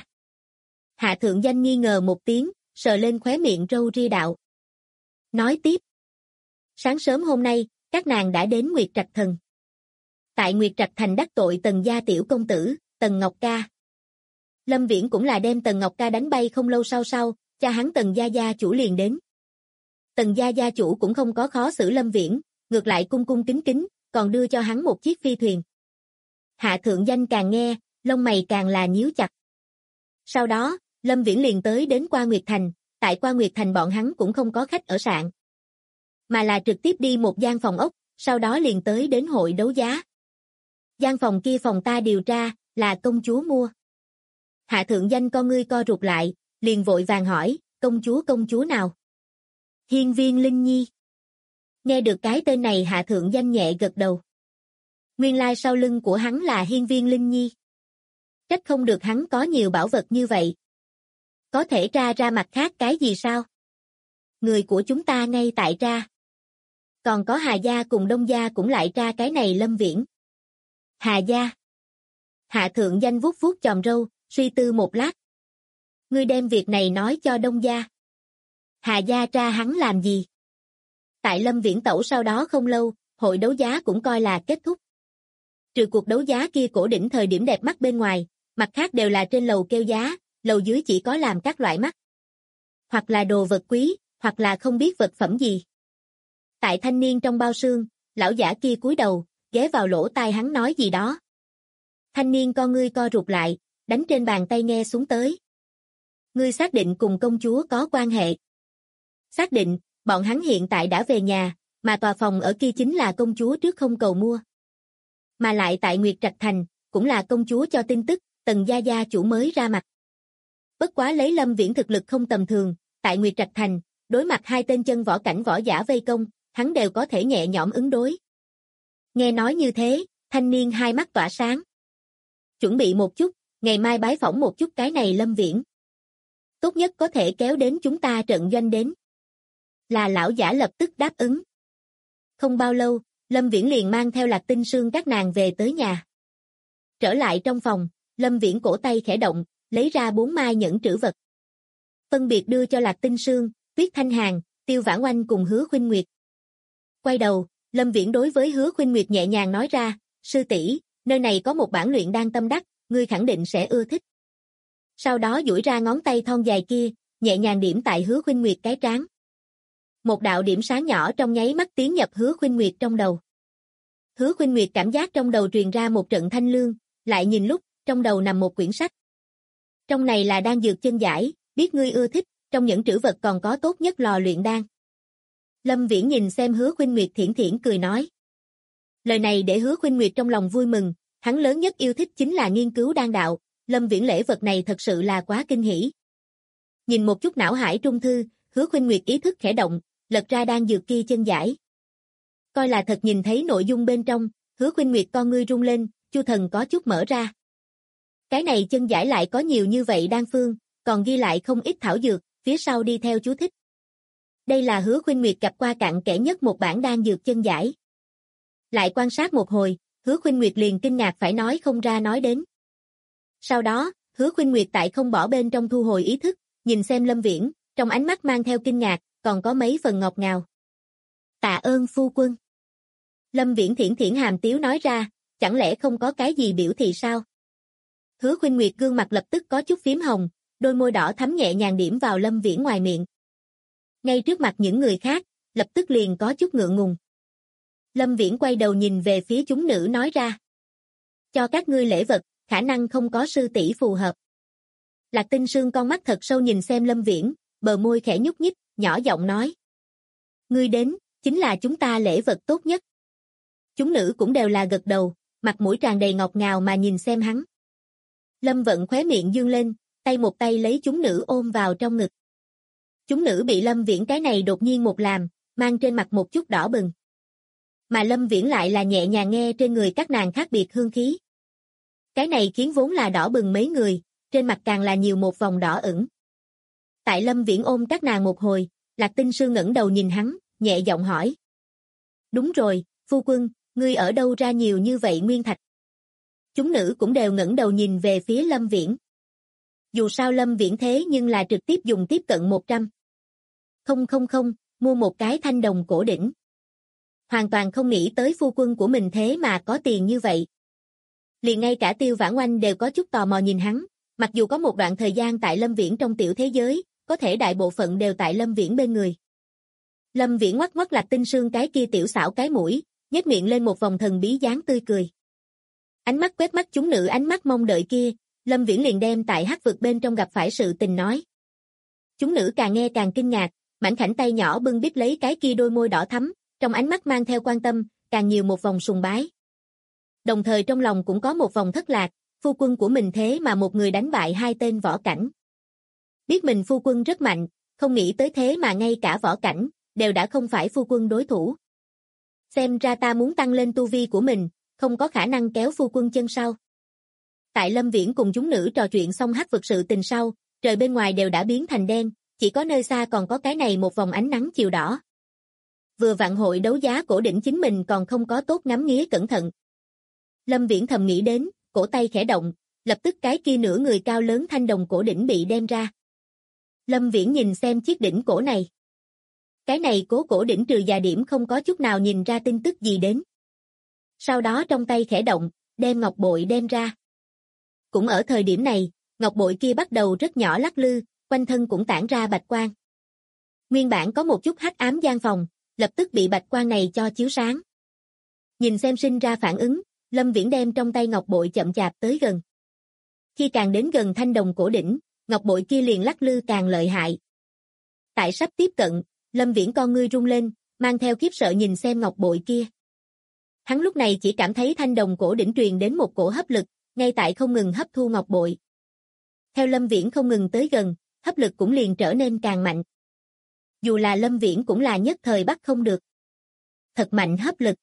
Hạ Thượng Danh nghi ngờ một tiếng, sờ lên khóe miệng râu ria đạo. Nói tiếp. Sáng sớm hôm nay, các nàng đã đến Nguyệt Trạch Thần. Tại Nguyệt Trạch Thành đắc tội Tần gia tiểu công tử, Tần Ngọc Ca. Lâm Viễn cũng là đem Tần Ngọc Ca đánh bay không lâu sau, cha hắn Tần gia gia chủ liền đến. Tần gia gia chủ cũng không có khó xử Lâm Viễn, ngược lại cung cung kính kính, còn đưa cho hắn một chiếc phi thuyền. Hạ Thượng Danh càng nghe, lông mày càng là nhíu chặt. Sau đó, Lâm Viễn liền tới đến Qua Nguyệt Thành, tại Qua Nguyệt Thành bọn hắn cũng không có khách ở sạn, mà là trực tiếp đi một gian phòng ốc, sau đó liền tới đến hội đấu giá. Gian phòng kia phòng ta điều tra, là công chúa mua. Hạ Thượng Danh con ngươi co rụt lại, liền vội vàng hỏi, công chúa nào? Hiên Viên Linh Nhi. Nghe được cái tên này Hạ Thượng Danh nhẹ gật đầu. Nguyên lai sau lưng của hắn là Hiên Viên Linh Nhi. Trách không được hắn có nhiều bảo vật như vậy. Có thể tra ra mặt khác cái gì sao? Người của chúng ta ngay tại tra. Còn có Hà gia cùng Đông gia cũng lại tra cái này Lâm Viễn. Hà gia. Hạ Thượng Danh vuốt vuốt chòm râu, suy tư một lát. Ngươi đem việc này nói cho Đông gia. Hà gia tra hắn làm gì? Tại Lâm Viễn tẩu sau đó không lâu, hội đấu giá cũng coi là kết thúc. Trừ cuộc đấu giá kia cổ đỉnh thời điểm đẹp mắt bên ngoài, mặt khác đều là trên lầu kêu giá, lầu dưới chỉ có làm các loại mắt. Hoặc là đồ vật quý, hoặc là không biết vật phẩm gì. Tại thanh niên trong bao xương, lão giả kia cúi đầu, ghé vào lỗ tai hắn nói gì đó. Thanh niên con ngươi co rụt lại, đánh trên bàn tay nghe xuống tới. Ngươi xác định cùng công chúa có quan hệ. Xác định, bọn hắn hiện tại đã về nhà, mà tòa phòng ở kia chính là công chúa trước không cầu mua. Mà lại tại Nguyệt Trạch Thành, cũng là công chúa cho tin tức, Tần gia gia chủ mới ra mặt. Bất quá lấy Lâm Viễn thực lực không tầm thường, tại Nguyệt Trạch Thành, đối mặt hai tên chân võ cảnh võ giả vây công, hắn đều có thể nhẹ nhõm ứng đối. Nghe nói như thế, thanh niên hai mắt tỏa sáng. Chuẩn bị một chút, ngày mai bái phỏng một chút cái này Lâm Viễn. Tốt nhất có thể kéo đến chúng ta trận doanh đến. Là lão giả lập tức đáp ứng. Không bao lâu, Lâm Viễn liền mang theo Lạc Tinh Sương các nàng về tới nhà. Trở lại trong phòng, Lâm Viễn cổ tay khẽ động, lấy ra 4 mai nhẫn trữ vật. Phân biệt đưa cho Lạc Tinh Sương, Tuyết Thanh Hàn, Tiêu Vãn Oanh cùng Hứa Khuynh Nguyệt. Quay đầu, Lâm Viễn đối với Hứa Khuynh Nguyệt nhẹ nhàng nói ra, sư tỷ, nơi này có một bản luyện đan tâm đắc, ngươi khẳng định sẽ ưa thích. Sau đó duỗi ra ngón tay thon dài kia, nhẹ nhàng điểm tại Hứa Khuynh Nguyệt cái trán. Một đạo điểm sáng nhỏ trong nháy mắt tiến nhập Hứa Khuynh Nguyệt trong đầu. Hứa Khuynh Nguyệt cảm giác trong đầu truyền ra một trận thanh lương, lại nhìn lúc, trong đầu nằm một quyển sách. Trong này là đan dược chân giải, biết ngươi ưa thích, trong những trữ vật còn có tốt nhất lò luyện đan. Lâm Viễn nhìn xem Hứa Khuynh Nguyệt thiển thiển cười nói. Lời này để Hứa Khuynh Nguyệt trong lòng vui mừng, hắn lớn nhất yêu thích chính là nghiên cứu đan đạo, Lâm Viễn lễ vật này thật sự là quá kinh hỉ. Nhìn một chút não hải trung thư, Hứa Khuynh Nguyệt ý thức khẽ động, lật ra đan dược kia chân giải. Coi là thật nhìn thấy nội dung bên trong, Hứa Khuynh Nguyệt con ngươi rung lên, chu thần có chút mở ra. Cái này chân giải lại có nhiều như vậy đan phương, còn ghi lại không ít thảo dược, phía sau đi theo chú thích. Đây là Hứa Khuynh Nguyệt gặp qua cặn kẽ nhất một bản đan dược chân giải. Lại quan sát một hồi, Hứa Khuynh Nguyệt liền kinh ngạc phải nói không ra nói đến. Sau đó, Hứa Khuynh Nguyệt tại không bỏ bên trong thu hồi ý thức, nhìn xem Lâm Viễn, trong ánh mắt mang theo kinh ngạc, còn có mấy phần ngọt ngào. Tạ ơn phu quân. Lâm Viễn thiển thiển hàm tiếu nói ra, chẳng lẽ không có cái gì biểu thị sao? Hứa Khuynh Nguyệt gương mặt lập tức có chút phím hồng, đôi môi đỏ thắm nhẹ nhàng điểm vào Lâm Viễn ngoài miệng. Ngay trước mặt những người khác, lập tức liền có chút ngượng ngùng. Lâm Viễn quay đầu nhìn về phía chúng nữ nói ra. Cho các ngươi lễ vật, khả năng không có sư tỷ phù hợp. Lạc Tinh Sương con mắt thật sâu nhìn xem Lâm Viễn, bờ môi khẽ nhúc nhích, nhỏ giọng nói. Ngươi đến, chính là chúng ta lễ vật tốt nhất. Chúng nữ cũng đều là gật đầu, mặt mũi tràn đầy ngọt ngào mà nhìn xem hắn. Lâm Vận khóe miệng dương lên, tay một tay lấy chúng nữ ôm vào trong ngực. Chúng nữ bị Lâm Viễn cái này đột nhiên một làm, mang trên mặt một chút đỏ bừng. Mà Lâm Viễn lại là nhẹ nhàng nghe trên người các nàng khác biệt hương khí. Cái này khiến vốn là đỏ bừng mấy người, trên mặt càng là nhiều một vòng đỏ ửng. Tại Lâm Viễn ôm các nàng một hồi, Lạc Tinh Sương ngẩng đầu nhìn hắn, nhẹ giọng hỏi. Đúng rồi, phu quân, ngươi ở đâu ra nhiều như vậy nguyên thạch? Chúng nữ cũng đều ngẩng đầu nhìn về phía Lâm Viễn. Dù sao Lâm Viễn thế nhưng là trực tiếp dùng tiếp cận 100. Không, mua một cái thanh đồng cổ đỉnh. Hoàn toàn không nghĩ tới phu quân của mình thế mà có tiền như vậy. Liền ngay cả Tiêu Vãn Oanh đều có chút tò mò nhìn hắn, mặc dù có một đoạn thời gian tại Lâm Viễn trong tiểu thế giới, có thể đại bộ phận đều tại Lâm Viễn bên người. Lâm Viễn ngoắc ngoắc Lạc Tinh Sương cái kia tiểu xảo cái mũi, nhếch miệng lên một vòng thần bí dáng tươi cười. Ánh mắt quét mắt chúng nữ ánh mắt mong đợi kia, Lâm Viễn liền đem tại hắc vực bên trong gặp phải sự tình nói. Chúng nữ càng nghe càng kinh ngạc, mảnh khảnh tay nhỏ bưng bít lấy cái kia đôi môi đỏ thắm, trong ánh mắt mang theo quan tâm, càng nhiều một vòng sùng bái. Đồng thời trong lòng cũng có một vòng thất lạc, phu quân của mình thế mà một người đánh bại hai tên võ cảnh. Biết mình phu quân rất mạnh, không nghĩ tới thế mà ngay cả võ cảnh, đều đã không phải phu quân đối thủ. Xem ra ta muốn tăng lên tu vi của mình, không có khả năng kéo phu quân chân sau. Tại Lâm Viễn cùng chúng nữ trò chuyện xong hắc vực sự tình sau, trời bên ngoài đều đã biến thành đen, chỉ có nơi xa còn có cái này một vòng ánh nắng chiều đỏ. Vừa vặn hội đấu giá cổ đỉnh chính mình còn không có tốt ngắm nghía cẩn thận. Lâm Viễn thầm nghĩ đến, cổ tay khẽ động, lập tức cái kia nửa người cao lớn thanh đồng cổ đỉnh bị đem ra. Lâm Viễn nhìn xem chiếc đỉnh cổ này. Cái này cố cổ đỉnh trừ già điểm không có chút nào nhìn ra tin tức gì đến. Sau đó trong tay khẽ động, đem ngọc bội đem ra. Cũng ở thời điểm này, ngọc bội kia bắt đầu rất nhỏ lắc lư, quanh thân cũng tản ra bạch quang. Nguyên bản có một chút hắc ám gian phòng, lập tức bị bạch quang này cho chiếu sáng. Nhìn xem sinh ra phản ứng, Lâm Viễn đem trong tay ngọc bội chậm chạp tới gần. Khi càng đến gần thanh đồng cổ đỉnh, ngọc bội kia liền lắc lư càng lợi hại. Tại sắp tiếp cận, Lâm Viễn con ngươi rung lên, mang theo khiếp sợ nhìn xem ngọc bội kia. Hắn lúc này chỉ cảm thấy thanh đồng cổ đỉnh truyền đến một cổ hấp lực, ngay tại không ngừng hấp thu ngọc bội. Theo Lâm Viễn không ngừng tới gần, hấp lực cũng liền trở nên càng mạnh. Dù là Lâm Viễn cũng là nhất thời bắt không được. Thật mạnh hấp lực.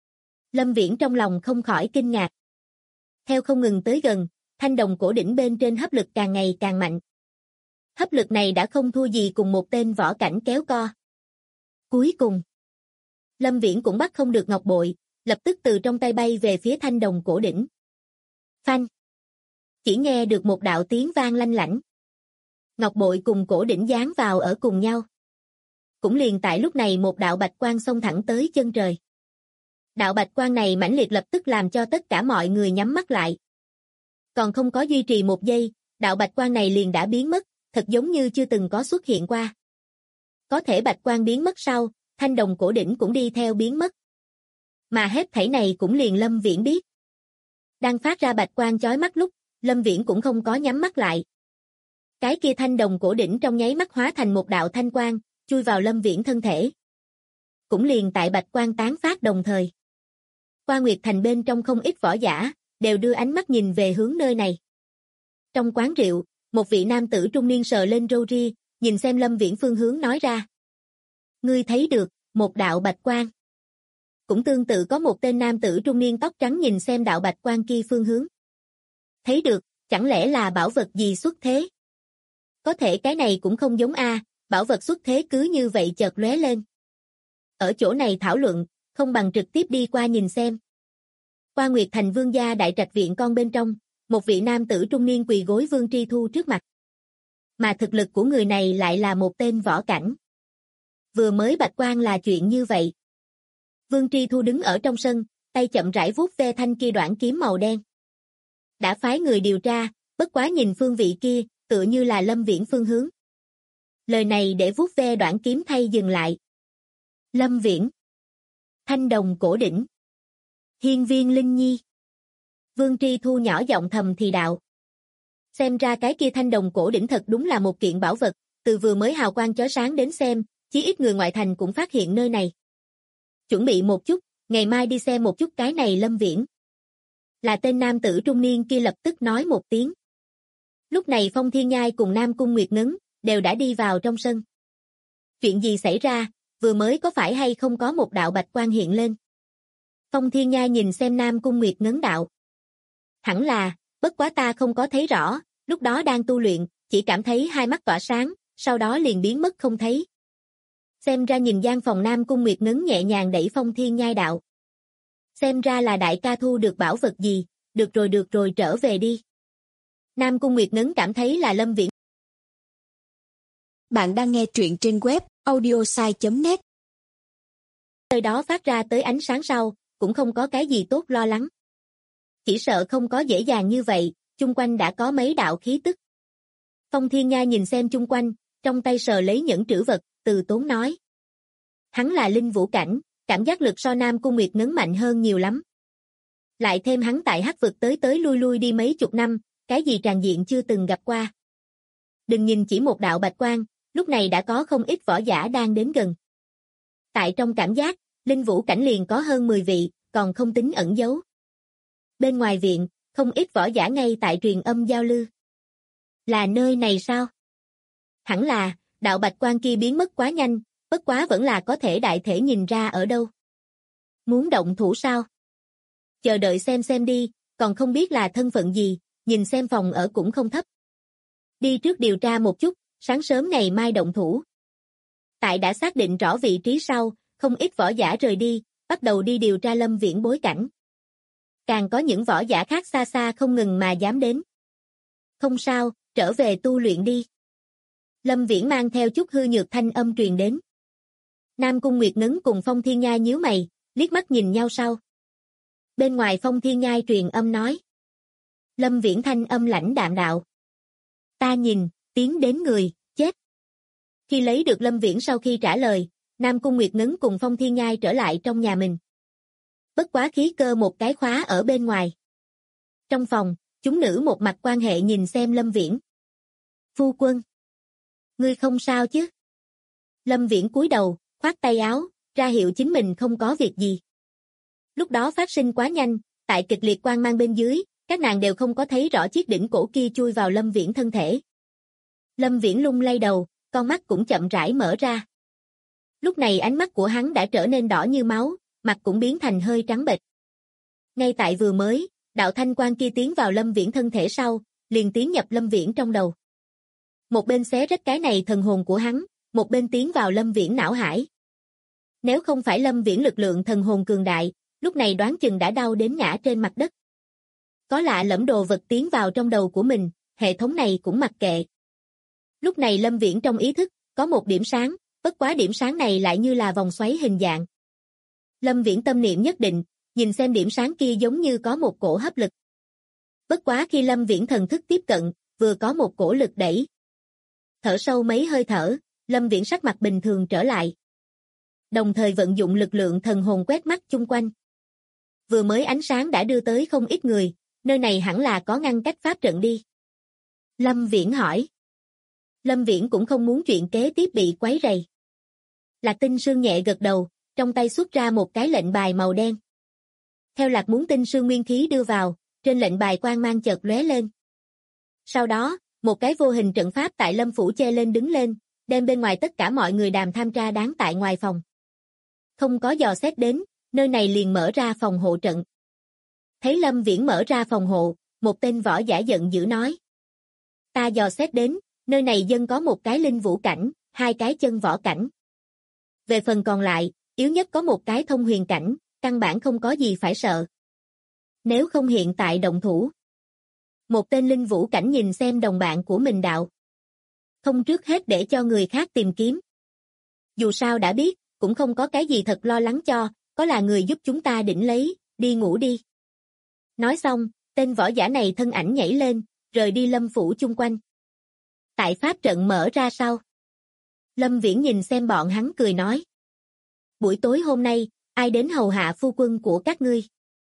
Lâm Viễn trong lòng không khỏi kinh ngạc. Theo không ngừng tới gần, thanh đồng cổ đỉnh bên trên hấp lực càng ngày càng mạnh. Hấp lực này đã không thua gì cùng một tên võ cảnh kéo co. Cuối cùng, Lâm Viễn cũng bắt không được ngọc bội, lập tức từ trong tay bay về phía thanh đồng cổ đỉnh. Phanh! Chỉ nghe được một đạo tiếng vang lanh lảnh. Ngọc bội cùng cổ đỉnh dán vào ở cùng nhau. Cũng liền tại lúc này một đạo bạch quang xông thẳng tới chân trời. Đạo bạch quang này mãnh liệt lập tức làm cho tất cả mọi người nhắm mắt lại. Còn không có duy trì một giây, đạo bạch quang này liền đã biến mất, thật giống như chưa từng có xuất hiện qua. Có thể bạch quang biến mất sau, thanh đồng cổ đỉnh cũng đi theo biến mất. Mà hết thảy này cũng liền Lâm Viễn biết. Đang phát ra bạch quang chói mắt lúc, Lâm Viễn cũng không có nhắm mắt lại. Cái kia thanh đồng cổ đỉnh trong nháy mắt hóa thành một đạo thanh quang, chui vào Lâm Viễn thân thể. Cũng liền tại bạch quang tán phát đồng thời. Qua Nguyệt Thành bên trong không ít võ giả, đều đưa ánh mắt nhìn về hướng nơi này. Trong quán rượu, một vị nam tử trung niên sờ lên râu ria, nhìn xem Lâm Viễn phương hướng nói ra. Ngươi thấy được, một đạo bạch quang. Cũng tương tự có một tên nam tử trung niên tóc trắng nhìn xem đạo bạch quang kia phương hướng. Thấy được, chẳng lẽ là bảo vật gì xuất thế? Có thể cái này cũng không giống bảo vật xuất thế cứ như vậy chợt lóe lên. Ở chỗ này thảo luận, không bằng trực tiếp đi qua nhìn xem. Qua Nguyệt Thành Vương gia đại trạch viện con bên trong, một vị nam tử trung niên quỳ gối Vương Tri Thu trước mặt. Mà thực lực của người này lại là một tên võ cảnh. Vừa mới bạch quang là chuyện như vậy. Vương Tri Thu đứng ở trong sân, tay chậm rãi vuốt ve thanh kia đoạn kiếm màu đen. Đã phái người điều tra, bất quá nhìn phương vị kia, tựa như là Lâm Viễn phương hướng. Lời này để vuốt ve đoạn kiếm thay dừng lại. Lâm Viễn. Thanh đồng cổ đỉnh. Hiên viên linh nhi. Vương Tri Thu nhỏ giọng thầm thì đạo. Xem ra cái kia thanh đồng cổ đỉnh thật đúng là một kiện bảo vật, từ vừa mới hào quang chói sáng đến xem, chí ít người ngoại thành cũng phát hiện nơi này. Chuẩn bị một chút, ngày mai đi xem một chút cái này Lâm Viễn. Là tên nam tử trung niên kia lập tức nói một tiếng. Lúc này Phong Thiên Nhai cùng Nam Cung Nguyệt Ngấn, đều đã đi vào trong sân. Chuyện gì xảy ra, vừa mới có phải hay không có một đạo bạch quang hiện lên? Phong Thiên Nhai nhìn xem Nam Cung Nguyệt Ngấn đạo. Hẳn là, bất quá ta không có thấy rõ, lúc đó đang tu luyện, chỉ cảm thấy hai mắt tỏa sáng, sau đó liền biến mất không thấy. Xem ra nhìn gian phòng Nam Cung Nguyệt Ngấn nhẹ nhàng đẩy Phong Thiên Nhai đạo. Xem ra là đại ca thu được bảo vật gì, được rồi trở về đi. Nam Cung Nguyệt Ngấn cảm thấy là Lâm Viễn. Bạn đang nghe truyện trên web audiosai.net. Nơi đó phát ra tới ánh sáng sau, cũng không có cái gì tốt lo lắng. Chỉ sợ không có dễ dàng như vậy, chung quanh đã có mấy đạo khí tức. Phong Thiên Nhai nhìn xem chung quanh, trong tay sờ lấy những trữ vật, từ tốn nói. Hắn là linh vũ cảnh, cảm giác lực so Nam Cung Nguyệt Ngấn mạnh hơn nhiều lắm. Lại thêm hắn tại hắc vực tới lui đi mấy chục năm, cái gì tràn diện chưa từng gặp qua. Đừng nhìn chỉ một đạo bạch quang, lúc này đã có không ít võ giả đang đến gần. Tại trong cảm giác, linh vũ cảnh liền có hơn 10 vị, còn không tính ẩn giấu. Bên ngoài viện, không ít võ giả ngay tại truyền âm giao lưu. Là nơi này sao? Hẳn là, đạo bạch quang kia biến mất quá nhanh, bất quá vẫn là có thể đại thể nhìn ra ở đâu. Muốn động thủ sao? Chờ đợi xem đi, còn không biết là thân phận gì, nhìn xem phòng ở cũng không thấp. Đi trước điều tra một chút, sáng sớm ngày mai động thủ. Tại đã xác định rõ vị trí sau, không ít võ giả rời đi, bắt đầu đi điều tra Lâm Viễn bối cảnh. Càng có những võ giả khác xa xa không ngừng mà dám đến. Không sao, trở về tu luyện đi. Lâm Viễn mang theo chút hư nhược thanh âm truyền đến. Nam Cung Nguyệt Ngấn cùng Phong Thiên Nhai nhíu mày, liếc mắt nhìn nhau sau. Bên ngoài Phong Thiên Nhai truyền âm nói. Lâm Viễn thanh âm lãnh đạm đạo. Ta nhìn, tiến đến người, chết. Khi lấy được Lâm Viễn sau khi trả lời, Nam Cung Nguyệt Ngấn cùng Phong Thiên Nhai trở lại trong nhà mình. Bất quá khí cơ một cái khóa ở bên ngoài. Trong phòng, chúng nữ một mặt quan hệ nhìn xem Lâm Viễn. Phu quân. Ngươi không sao chứ? Lâm Viễn cúi đầu, khoát tay áo, ra hiệu chính mình không có việc gì. Lúc đó phát sinh quá nhanh, tại kịch liệt quang mang bên dưới, các nàng đều không có thấy rõ chiếc đỉnh cổ kia chui vào Lâm Viễn thân thể. Lâm Viễn lung lay đầu, con mắt cũng chậm rãi mở ra. Lúc này ánh mắt của hắn đã trở nên đỏ như máu, mặt cũng biến thành hơi trắng bệch. Ngay tại vừa mới, đạo thanh quang kia tiến vào Lâm Viễn thân thể sau, liền tiến nhập Lâm Viễn trong đầu. Một bên xé rách cái này thần hồn của hắn, một bên tiến vào Lâm Viễn não hải. Nếu không phải Lâm Viễn lực lượng thần hồn cường đại, lúc này đoán chừng đã đau đến ngã trên mặt đất. Có lạ lẫm đồ vật tiến vào trong đầu của mình, hệ thống này cũng mặc kệ. Lúc này Lâm Viễn trong ý thức, có một điểm sáng, bất quá điểm sáng này lại như là vòng xoáy hình dạng. Lâm Viễn tâm niệm nhất định, nhìn xem điểm sáng kia giống như có một cổ hấp lực. Bất quá khi Lâm Viễn thần thức tiếp cận, vừa có một cổ lực đẩy. Thở sâu mấy hơi thở, Lâm Viễn sắc mặt bình thường trở lại. Đồng thời vận dụng lực lượng thần hồn quét mắt chung quanh. Vừa mới ánh sáng đã đưa tới không ít người, nơi này hẳn là có ngăn cách pháp trận đi. Lâm Viễn hỏi. Lâm Viễn cũng không muốn chuyện kế tiếp bị quấy rầy. Lạc Tinh Sương nhẹ gật đầu, trong tay xuất ra một cái lệnh bài màu đen. Theo Lạc muốn Tinh Sương nguyên khí đưa vào, trên lệnh bài quang mang chợt lóe lên. Sau đó, một cái vô hình trận pháp tại Lâm phủ che lên đứng lên, đem bên ngoài tất cả mọi người đàm tham tra đáng tại ngoài phòng. Không có dò xét đến, nơi này liền mở ra phòng hộ trận. Thấy Lâm Viễn mở ra phòng hộ, một tên võ giả giận dữ nói. Ta dò xét đến, nơi này dân có một cái linh vũ cảnh, hai cái chân võ cảnh. Về phần còn lại, yếu nhất có một cái thông huyền cảnh, căn bản không có gì phải sợ. Nếu không hiện tại động thủ. Một tên linh vũ cảnh nhìn xem đồng bạn của mình đạo. Không trước hết để cho người khác tìm kiếm. Dù sao đã biết, cũng không có cái gì thật lo lắng cho, có là người giúp chúng ta đỉnh lấy, đi ngủ đi. Nói xong, tên võ giả này thân ảnh nhảy lên, rời đi Lâm phủ chung quanh. Tại pháp trận mở ra sau. Lâm Viễn nhìn xem bọn hắn cười nói. Buổi tối hôm nay, ai đến hầu hạ phu quân của các ngươi?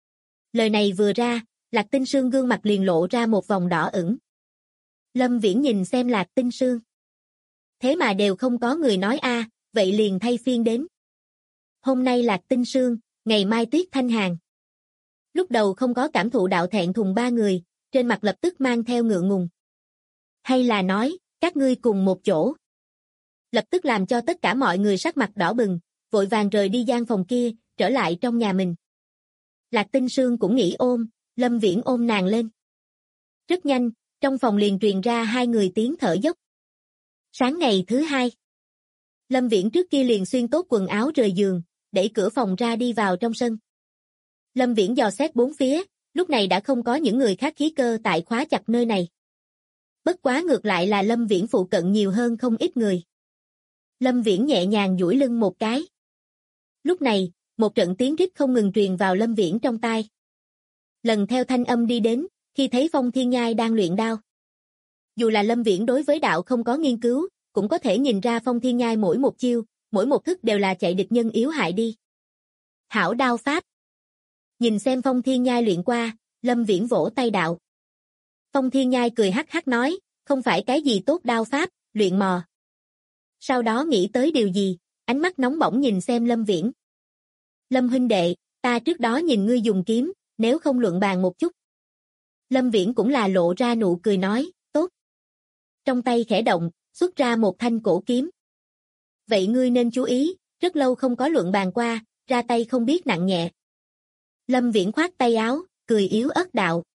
Lời này vừa ra, Lạc Tinh Sương gương mặt liền lộ ra một vòng đỏ ửng. Lâm Viễn nhìn xem Lạc Tinh Sương. Thế mà đều không có người nói a, vậy liền thay phiên đến. Hôm nay Lạc Tinh Sương, ngày mai Tuyết Thanh Hàn. Lúc đầu không có cảm thụ đạo thẹn thùng ba người, trên mặt lập tức mang theo ngượng ngùng. Hay là nói, các ngươi cùng một chỗ. Lập tức làm cho tất cả mọi người sắc mặt đỏ bừng, vội vàng rời đi gian phòng kia, trở lại trong nhà mình. Lạc Tinh Sương cũng nghĩ ôm, Lâm Viễn ôm nàng lên. Rất nhanh, trong phòng liền truyền ra hai người tiếng thở dốc. Sáng ngày thứ hai. Lâm Viễn trước kia liền xuyên tốt quần áo rời giường, đẩy cửa phòng ra đi vào trong sân. Lâm Viễn dò xét bốn phía, lúc này đã không có những người khác khí cơ tại khóa chặt nơi này. Bất quá ngược lại là Lâm Viễn phụ cận nhiều hơn không ít người. Lâm Viễn nhẹ nhàng duỗi lưng một cái. Lúc này, một trận tiếng rít không ngừng truyền vào Lâm Viễn trong tai. Lần theo thanh âm đi đến, khi thấy Phong Thiên Nhai đang luyện đao. Dù là Lâm Viễn đối với đạo không có nghiên cứu, cũng có thể nhìn ra Phong Thiên Nhai mỗi một chiêu, mỗi một thức đều là chạy địch nhân yếu hại đi. Hảo đao pháp. Nhìn xem Phong Thiên Nhai luyện qua, Lâm Viễn vỗ tay đạo. Phong Thiên Nhai cười hắc hắc nói, không phải cái gì tốt đao pháp, luyện mò. Sau đó nghĩ tới điều gì, ánh mắt nóng bỏng nhìn xem Lâm Viễn. Lâm huynh đệ, ta trước đó nhìn ngươi dùng kiếm, nếu không luận bàn một chút. Lâm Viễn cũng là lộ ra nụ cười nói, tốt. Trong tay khẽ động, xuất ra một thanh cổ kiếm. Vậy ngươi nên chú ý, rất lâu không có luận bàn qua, ra tay không biết nặng nhẹ. Lâm Viễn khoát tay áo, cười yếu ớt đạo.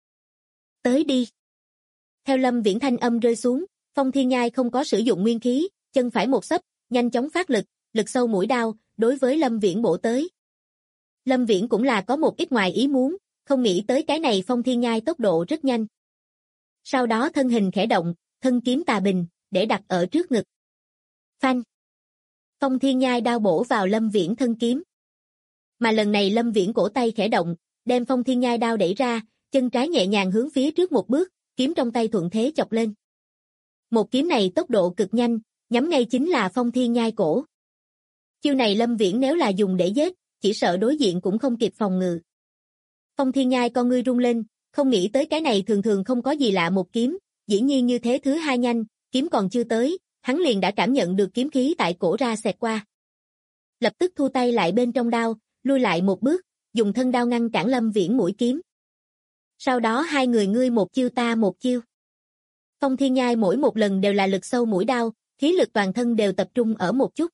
Tới đi. Theo Lâm Viễn thanh âm rơi xuống, Phong Thiên Nhai không có sử dụng nguyên khí, chân phải một xấp, nhanh chóng phát lực, lực sâu mũi đao, đối với Lâm Viễn bổ tới. Lâm Viễn cũng là có một ít ngoài ý muốn, không nghĩ tới cái này Phong Thiên Nhai tốc độ rất nhanh. Sau đó thân hình khẽ động, thân kiếm tà bình, để đặt ở trước ngực. Phanh. Phong Thiên Nhai đao bổ vào Lâm Viễn thân kiếm. Mà lần này Lâm Viễn cổ tay khẽ động, đem Phong Thiên Nhai đao đẩy ra, chân trái nhẹ nhàng hướng phía trước một bước, kiếm trong tay thuận thế chọc lên. Một kiếm này tốc độ cực nhanh, nhắm ngay chính là Phong Thiên Nhai cổ. Chiêu này Lâm Viễn nếu là dùng để giết, chỉ sợ đối diện cũng không kịp phòng ngự. Phong Thiên Nhai con ngươi rung lên, không nghĩ tới cái này thường thường không có gì lạ một kiếm, dĩ nhiên như thế thứ hai nhanh, kiếm còn chưa tới, hắn liền đã cảm nhận được kiếm khí tại cổ ra xẹt qua. Lập tức thu tay lại bên trong đao, lui lại một bước, dùng thân đao ngăn cản Lâm Viễn mũi kiếm. Sau đó hai người ngươi một chiêu ta một chiêu. Phong Thiên Nhai mỗi một lần đều là lực sâu mũi đao, khí lực toàn thân đều tập trung ở một chút.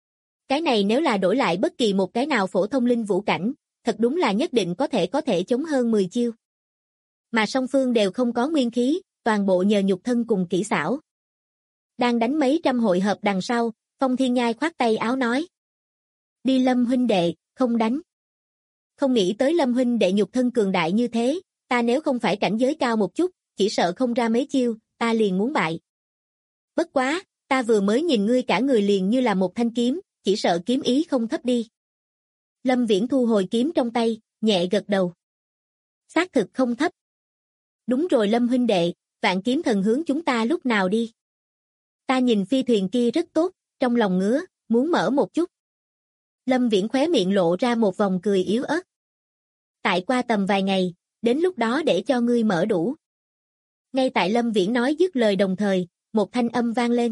Cái này nếu là đổi lại bất kỳ một cái nào phổ thông linh vũ cảnh, thật đúng là nhất định có thể chống hơn 10 chiêu. Mà song phương đều không có nguyên khí, toàn bộ nhờ nhục thân cùng kỹ xảo. Đang đánh mấy trăm hội hợp đằng sau, Phong Thiên Nhai khoát tay áo nói. Đi Lâm huynh đệ, không đánh. Không nghĩ tới Lâm huynh đệ nhục thân cường đại như thế, ta nếu không phải cảnh giới cao một chút, chỉ sợ không ra mấy chiêu, ta liền muốn bại. Bất quá, ta vừa mới nhìn ngươi cả người liền như là một thanh kiếm, chỉ sợ kiếm ý không thấp đi. Lâm Viễn thu hồi kiếm trong tay, nhẹ gật đầu. Xác thực không thấp. Đúng rồi Lâm huynh đệ, Vạn Kiếm Thần hướng chúng ta lúc nào đi. Ta nhìn phi thuyền kia rất tốt, trong lòng ngứa, muốn mở một chút. Lâm Viễn khóe miệng lộ ra một vòng cười yếu ớt. Tại qua tầm vài ngày, đến lúc đó để cho ngươi mở đủ. Ngay tại Lâm Viễn nói dứt lời đồng thời, một thanh âm vang lên.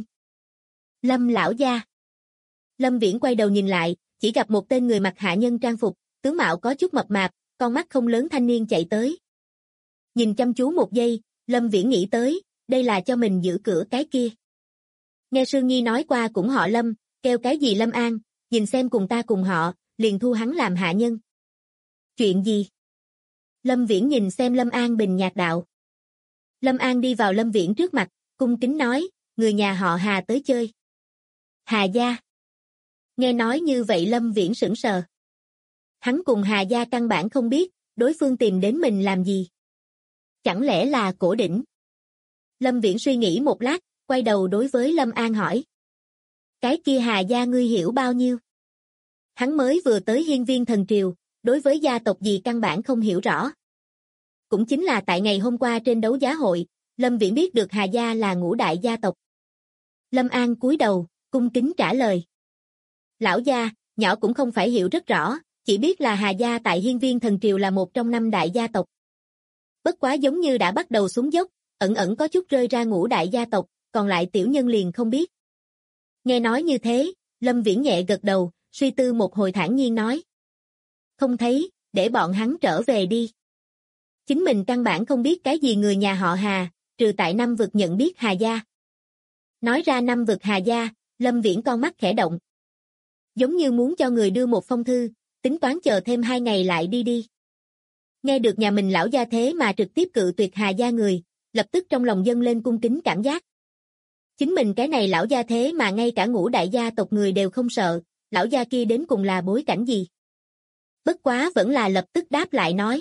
Lâm lão gia. Lâm Viễn quay đầu nhìn lại, chỉ gặp một tên người mặc hạ nhân trang phục, tướng mạo có chút mập mạp, con mắt không lớn thanh niên chạy tới. Nhìn chăm chú một giây, Lâm Viễn nghĩ tới, đây là cho mình giữ cửa cái kia. Nghe Sương Nhi nói qua cũng họ Lâm, kêu cái gì Lâm An, nhìn xem cùng ta cùng họ, liền thu hắn làm hạ nhân. Chuyện gì? Lâm Viễn nhìn xem Lâm An bình nhạt đạo. Lâm An đi vào Lâm Viễn trước mặt, cung kính nói, người nhà họ Hà tới chơi. Hà gia. Nghe nói như vậy Lâm Viễn sững sờ. Hắn cùng Hà gia căn bản không biết, đối phương tìm đến mình làm gì. Chẳng lẽ là Cổ Đỉnh? Lâm Viễn suy nghĩ một lát, quay đầu đối với Lâm An hỏi. Cái kia Hà gia ngươi hiểu bao nhiêu? Hắn mới vừa tới Hiên Viên Thần Triều, đối với gia tộc gì căn bản không hiểu rõ. Cũng chính là tại ngày hôm qua trên đấu giá hội, Lâm Viễn biết được Hà gia là ngũ đại gia tộc. Lâm An cúi đầu, cung kính trả lời. Lão gia, nhỏ cũng không phải hiểu rất rõ, chỉ biết là Hà gia tại Hiên Viên Thần Triều là một trong 5 đại gia tộc. Bất quá giống như đã bắt đầu xuống dốc, ẩn ẩn có chút rơi ra ngũ đại gia tộc, còn lại tiểu nhân liền không biết. Nghe nói như thế, Lâm Viễn nhẹ gật đầu, suy tư một hồi thản nhiên nói. Không thấy, để bọn hắn trở về đi. Chính mình căn bản không biết cái gì người nhà họ Hà, trừ tại Năm Vực nhận biết Hà gia. Nói ra Năm Vực Hà gia, Lâm Viễn con mắt khẽ động. Giống như muốn cho người đưa một phong thư, tính toán chờ thêm 2 ngày lại đi đi. Nghe được nhà mình lão gia thế mà trực tiếp cự tuyệt Hà gia người, lập tức trong lòng dâng lên cung kính cảm giác. Chính mình cái này lão gia thế mà ngay cả ngũ đại gia tộc người đều không sợ, lão gia kia đến cùng là bối cảnh gì? Bất quá vẫn là lập tức đáp lại nói.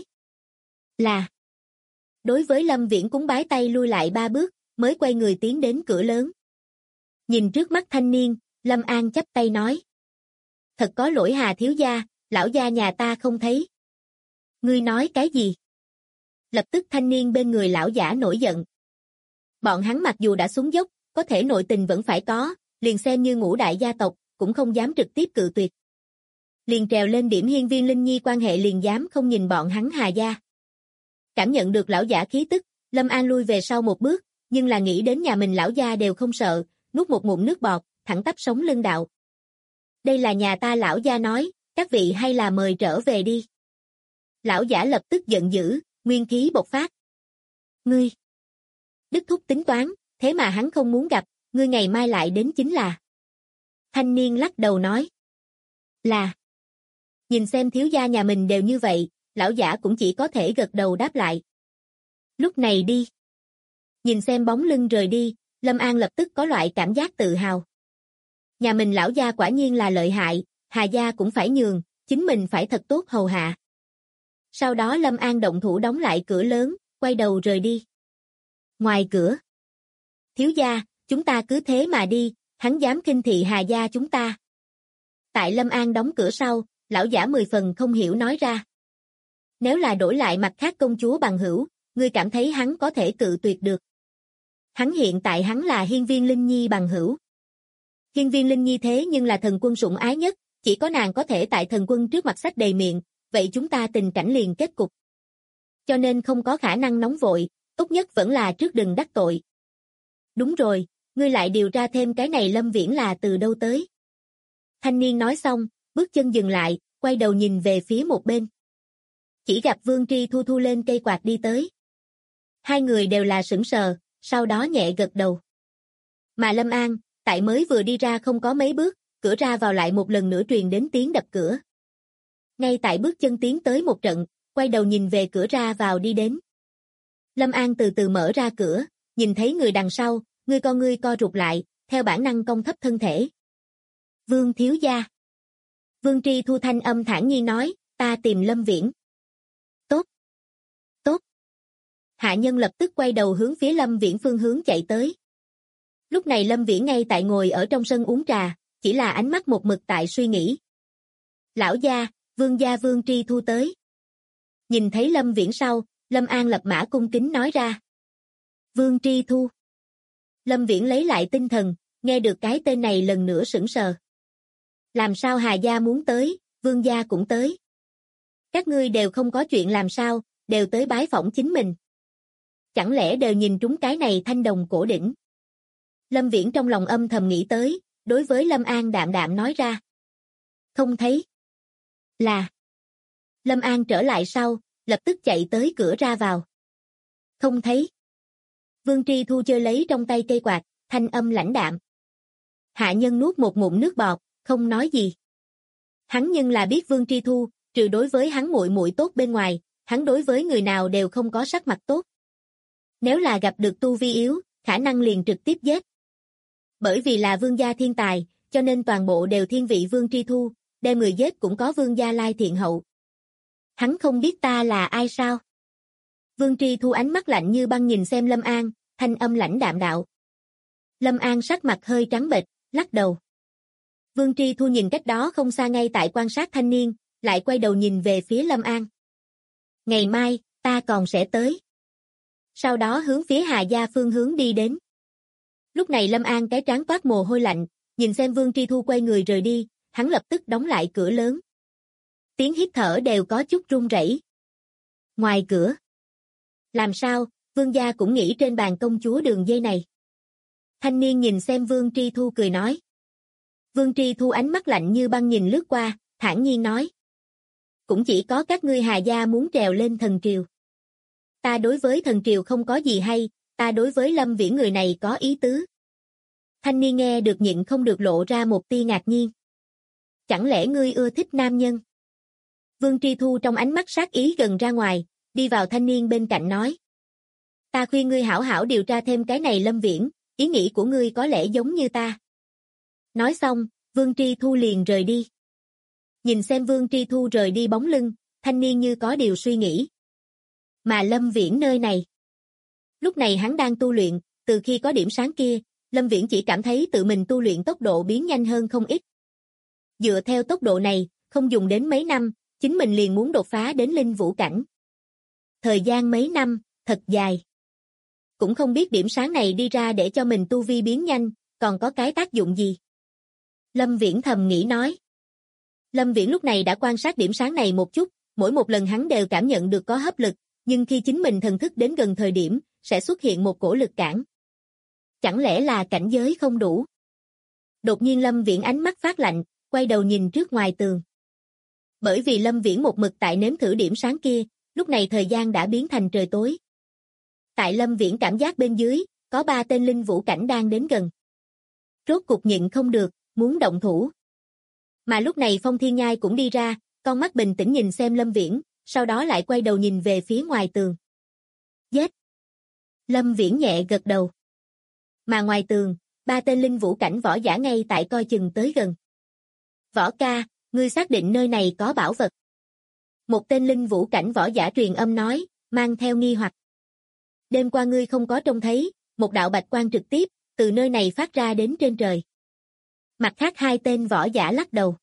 Là. Đối với Lâm Viễn cúng bái tay lui lại 3 bước, mới quay người tiến đến cửa lớn. Nhìn trước mắt thanh niên, Lâm An chắp tay nói. Thật có lỗi Hà thiếu gia, lão gia nhà ta không thấy. Ngươi nói cái gì? Lập tức thanh niên bên người lão giả nổi giận. Bọn hắn mặc dù đã xuống dốc, có thể nội tình vẫn phải có, liền xem như ngũ đại gia tộc, cũng không dám trực tiếp cự tuyệt. Liền trèo lên điểm Hiên Viên Linh Nhi quan hệ liền dám không nhìn bọn hắn Hà gia. Cảm nhận được lão giả khí tức, Lâm An lui về sau một bước, nhưng là nghĩ đến nhà mình lão gia đều không sợ, nuốt một ngụm nước bọt, thẳng tắp sống lưng đạo. Đây là nhà ta lão gia nói, các vị hay là mời trở về đi. Lão giả lập tức giận dữ, nguyên khí bộc phát. Ngươi! Đức thúc tính toán, thế mà hắn không muốn gặp, ngươi ngày mai lại đến chính là. Thanh niên lắc đầu nói. Là. Nhìn xem thiếu gia nhà mình đều như vậy, lão giả cũng chỉ có thể gật đầu đáp lại. Lúc này đi. Nhìn xem bóng lưng rời đi, Lâm An lập tức có loại cảm giác tự hào. Nhà mình lão gia quả nhiên là lợi hại, Hà gia cũng phải nhường, chính mình phải thật tốt hầu hạ. Sau đó Lâm An động thủ đóng lại cửa lớn, quay đầu rời đi. Ngoài cửa. Thiếu gia, chúng ta cứ thế mà đi, hắn dám khinh thị Hà gia chúng ta. Tại Lâm An đóng cửa sau, lão giả 10 phần không hiểu nói ra. Nếu là đổi lại mặt khác công chúa bằng hữu, ngươi cảm thấy hắn có thể cự tuyệt được. Hắn hiện tại hắn là Hiên Viên Linh Nhi bằng hữu. Hiên Viên Linh Nhi thế nhưng là thần quân sủng ái nhất, chỉ có nàng có thể tại thần quân trước mặt sách đầy miệng, vậy chúng ta tình cảnh liền kết cục. Cho nên không có khả năng nóng vội, tốt nhất vẫn là trước đừng đắc tội. Đúng rồi, ngươi lại điều tra thêm cái này Lâm Viễn là từ đâu tới. Thanh niên nói xong, bước chân dừng lại, quay đầu nhìn về phía một bên. Chỉ gặp Vương Tri Thu thu lên cây quạt đi tới. Hai người đều là sững sờ, sau đó nhẹ gật đầu. Mà Lâm An, tại mới vừa đi ra không có mấy bước, cửa ra vào lại một lần nữa truyền đến tiếng đập cửa. Ngay tại bước chân tiến tới một trận, quay đầu nhìn về cửa ra vào đi đến. Lâm An từ từ mở ra cửa, nhìn thấy người đằng sau, con ngươi co rụt lại, theo bản năng cong thấp thân thể. Vương thiếu gia. Vương Tri Thu thanh âm thản nhiên nói, ta tìm Lâm Viễn. Tốt. Tốt. Hạ nhân lập tức quay đầu hướng phía Lâm Viễn phương hướng chạy tới. Lúc này Lâm Viễn ngay tại ngồi ở trong sân uống trà, chỉ là ánh mắt một mực tại suy nghĩ. Lão gia, Vương gia Vương Tri Thu tới. Nhìn thấy Lâm Viễn sau, Lâm An lập mã cung kính nói ra. Vương Tri Thu. Lâm Viễn lấy lại tinh thần, nghe được cái tên này lần nữa sững sờ. Làm sao Hà gia muốn tới, Vương gia cũng tới. Các ngươi đều không có chuyện làm sao, đều tới bái phỏng chính mình. Chẳng lẽ đều nhìn trúng cái này thanh đồng cổ đỉnh. Lâm Viễn trong lòng âm thầm nghĩ tới, đối với Lâm An đạm đạm nói ra. Không thấy. Là. Lâm An trở lại sau, lập tức chạy tới cửa ra vào. Không thấy. Vương Tri Thu chơi lấy trong tay cây quạt, thanh âm lãnh đạm. Hạ nhân nuốt một ngụm nước bọt, không nói gì. Hắn nhưng là biết Vương Tri Thu, trừ đối với hắn muội muội tốt bên ngoài, hắn đối với người nào đều không có sắc mặt tốt. Nếu là gặp được tu vi yếu, khả năng liền trực tiếp giết. Bởi vì là vương gia thiên tài, cho nên toàn bộ đều thiên vị Vương Tri Thu, đem người giết cũng có vương gia lai thiện hậu. Hắn không biết ta là ai sao? Vương Tri Thu ánh mắt lạnh như băng nhìn xem Lâm An, thanh âm lãnh đạm đạo. Lâm An sắc mặt hơi trắng bệch, lắc đầu. Vương Tri Thu nhìn cách đó không xa ngay tại quan sát thanh niên, lại quay đầu nhìn về phía Lâm An. Ngày mai, ta còn sẽ tới. Sau đó hướng phía Hà Gia phương hướng đi đến. Lúc này Lâm An cái trán toát mồ hôi lạnh, nhìn xem Vương Tri Thu quay người rời đi, hắn lập tức đóng lại cửa lớn. Tiếng hít thở đều có chút run rẩy. Ngoài cửa. Làm sao, Vương gia cũng nghĩ trên bàn công chúa đường dây này. Thanh niên nhìn xem Vương Tri Thu cười nói. Vương Tri Thu ánh mắt lạnh như băng nhìn lướt qua, thản nhiên nói. Cũng chỉ có các ngươi Hà Gia muốn trèo lên thần triều. Ta đối với thần triều không có gì hay, ta đối với Lâm Viễn người này có ý tứ. Thanh niên nghe được nhịn không được lộ ra một tia ngạc nhiên. Chẳng lẽ ngươi ưa thích nam nhân? Vương Tri Thu trong ánh mắt sát ý gần ra ngoài, đi vào thanh niên bên cạnh nói. Ta khuyên ngươi hảo hảo điều tra thêm cái này Lâm Viễn, ý nghĩ của ngươi có lẽ giống như ta. Nói xong, Vương Tri Thu liền rời đi. Nhìn xem Vương Tri Thu rời đi bóng lưng, thanh niên như có điều suy nghĩ. Mà Lâm Viễn nơi này. Lúc này hắn đang tu luyện, từ khi có điểm sáng kia, Lâm Viễn chỉ cảm thấy tự mình tu luyện tốc độ biến nhanh hơn không ít. Dựa theo tốc độ này, không dùng đến mấy năm, chính mình liền muốn đột phá đến linh vũ cảnh. Thời gian mấy năm, thật dài. Cũng không biết điểm sáng này đi ra để cho mình tu vi biến nhanh, còn có cái tác dụng gì. Lâm Viễn thầm nghĩ nói. Lâm Viễn lúc này đã quan sát điểm sáng này một chút, mỗi một lần hắn đều cảm nhận được có hấp lực, nhưng khi chính mình thần thức đến gần thời điểm, sẽ xuất hiện một cổ lực cản. Chẳng lẽ là cảnh giới không đủ? Đột nhiên Lâm Viễn ánh mắt phát lạnh, quay đầu nhìn trước ngoài tường. Bởi vì Lâm Viễn một mực tại nếm thử điểm sáng kia, lúc này thời gian đã biến thành trời tối. Tại Lâm Viễn cảm giác bên dưới, có 3 tên linh vũ cảnh đang đến gần. Rốt cục nhịn không được, muốn động thủ. Mà lúc này Phong Thiên Nhai cũng đi ra, con mắt bình tĩnh nhìn xem Lâm Viễn, sau đó lại quay đầu nhìn về phía ngoài tường. Giết! Lâm Viễn nhẹ gật đầu. Mà ngoài tường, 3 tên linh vũ cảnh võ giả ngay tại coi chừng tới gần. Võ ca, ngươi xác định nơi này có bảo vật. Một tên linh vũ cảnh võ giả truyền âm nói, mang theo nghi hoặc. Đêm qua ngươi không có trông thấy, một đạo bạch quang trực tiếp, từ nơi này phát ra đến trên trời. Mặt khác 2 tên võ giả lắc đầu.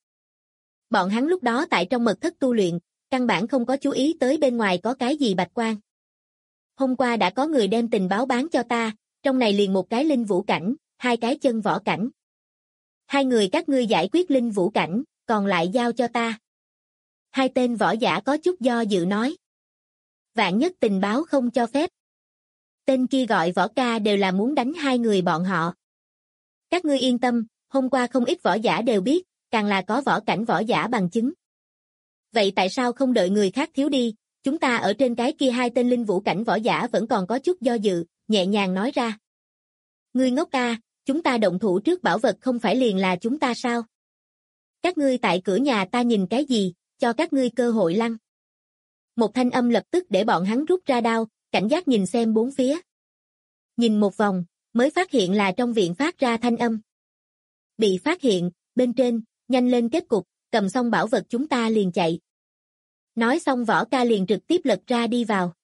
Bọn hắn lúc đó tại trong mật thất tu luyện, căn bản không có chú ý tới bên ngoài có cái gì bạch quang. Hôm qua đã có người đem tình báo bán cho ta, trong này liền một cái linh vũ cảnh, 2 cái chân võ cảnh. 2 người các ngươi giải quyết linh vũ cảnh, còn lại giao cho ta. 2 tên võ giả có chút do dự nói. Vạn nhất tình báo không cho phép. Tên kia gọi võ ca đều là muốn đánh 2 người bọn họ. Các ngươi yên tâm, hôm qua không ít võ giả đều biết, càng là có võ cảnh võ giả bằng chứng. Vậy tại sao không đợi người khác thiếu đi, chúng ta ở trên cái kia 2 tên linh vũ cảnh võ giả vẫn còn có chút do dự, nhẹ nhàng nói ra. Ngươi ngốc a, chúng ta động thủ trước bảo vật không phải liền là chúng ta sao? Các ngươi tại cửa nhà ta nhìn cái gì, cho các ngươi cơ hội lăn. Một thanh âm lập tức để bọn hắn rút ra đao, cảnh giác nhìn xem bốn phía. Nhìn một vòng, mới phát hiện là trong viện phát ra thanh âm. Bị phát hiện, bên trên, nhanh lên kết cục, cầm xong bảo vật chúng ta liền chạy. Nói xong võ ca liền trực tiếp lật ra đi vào.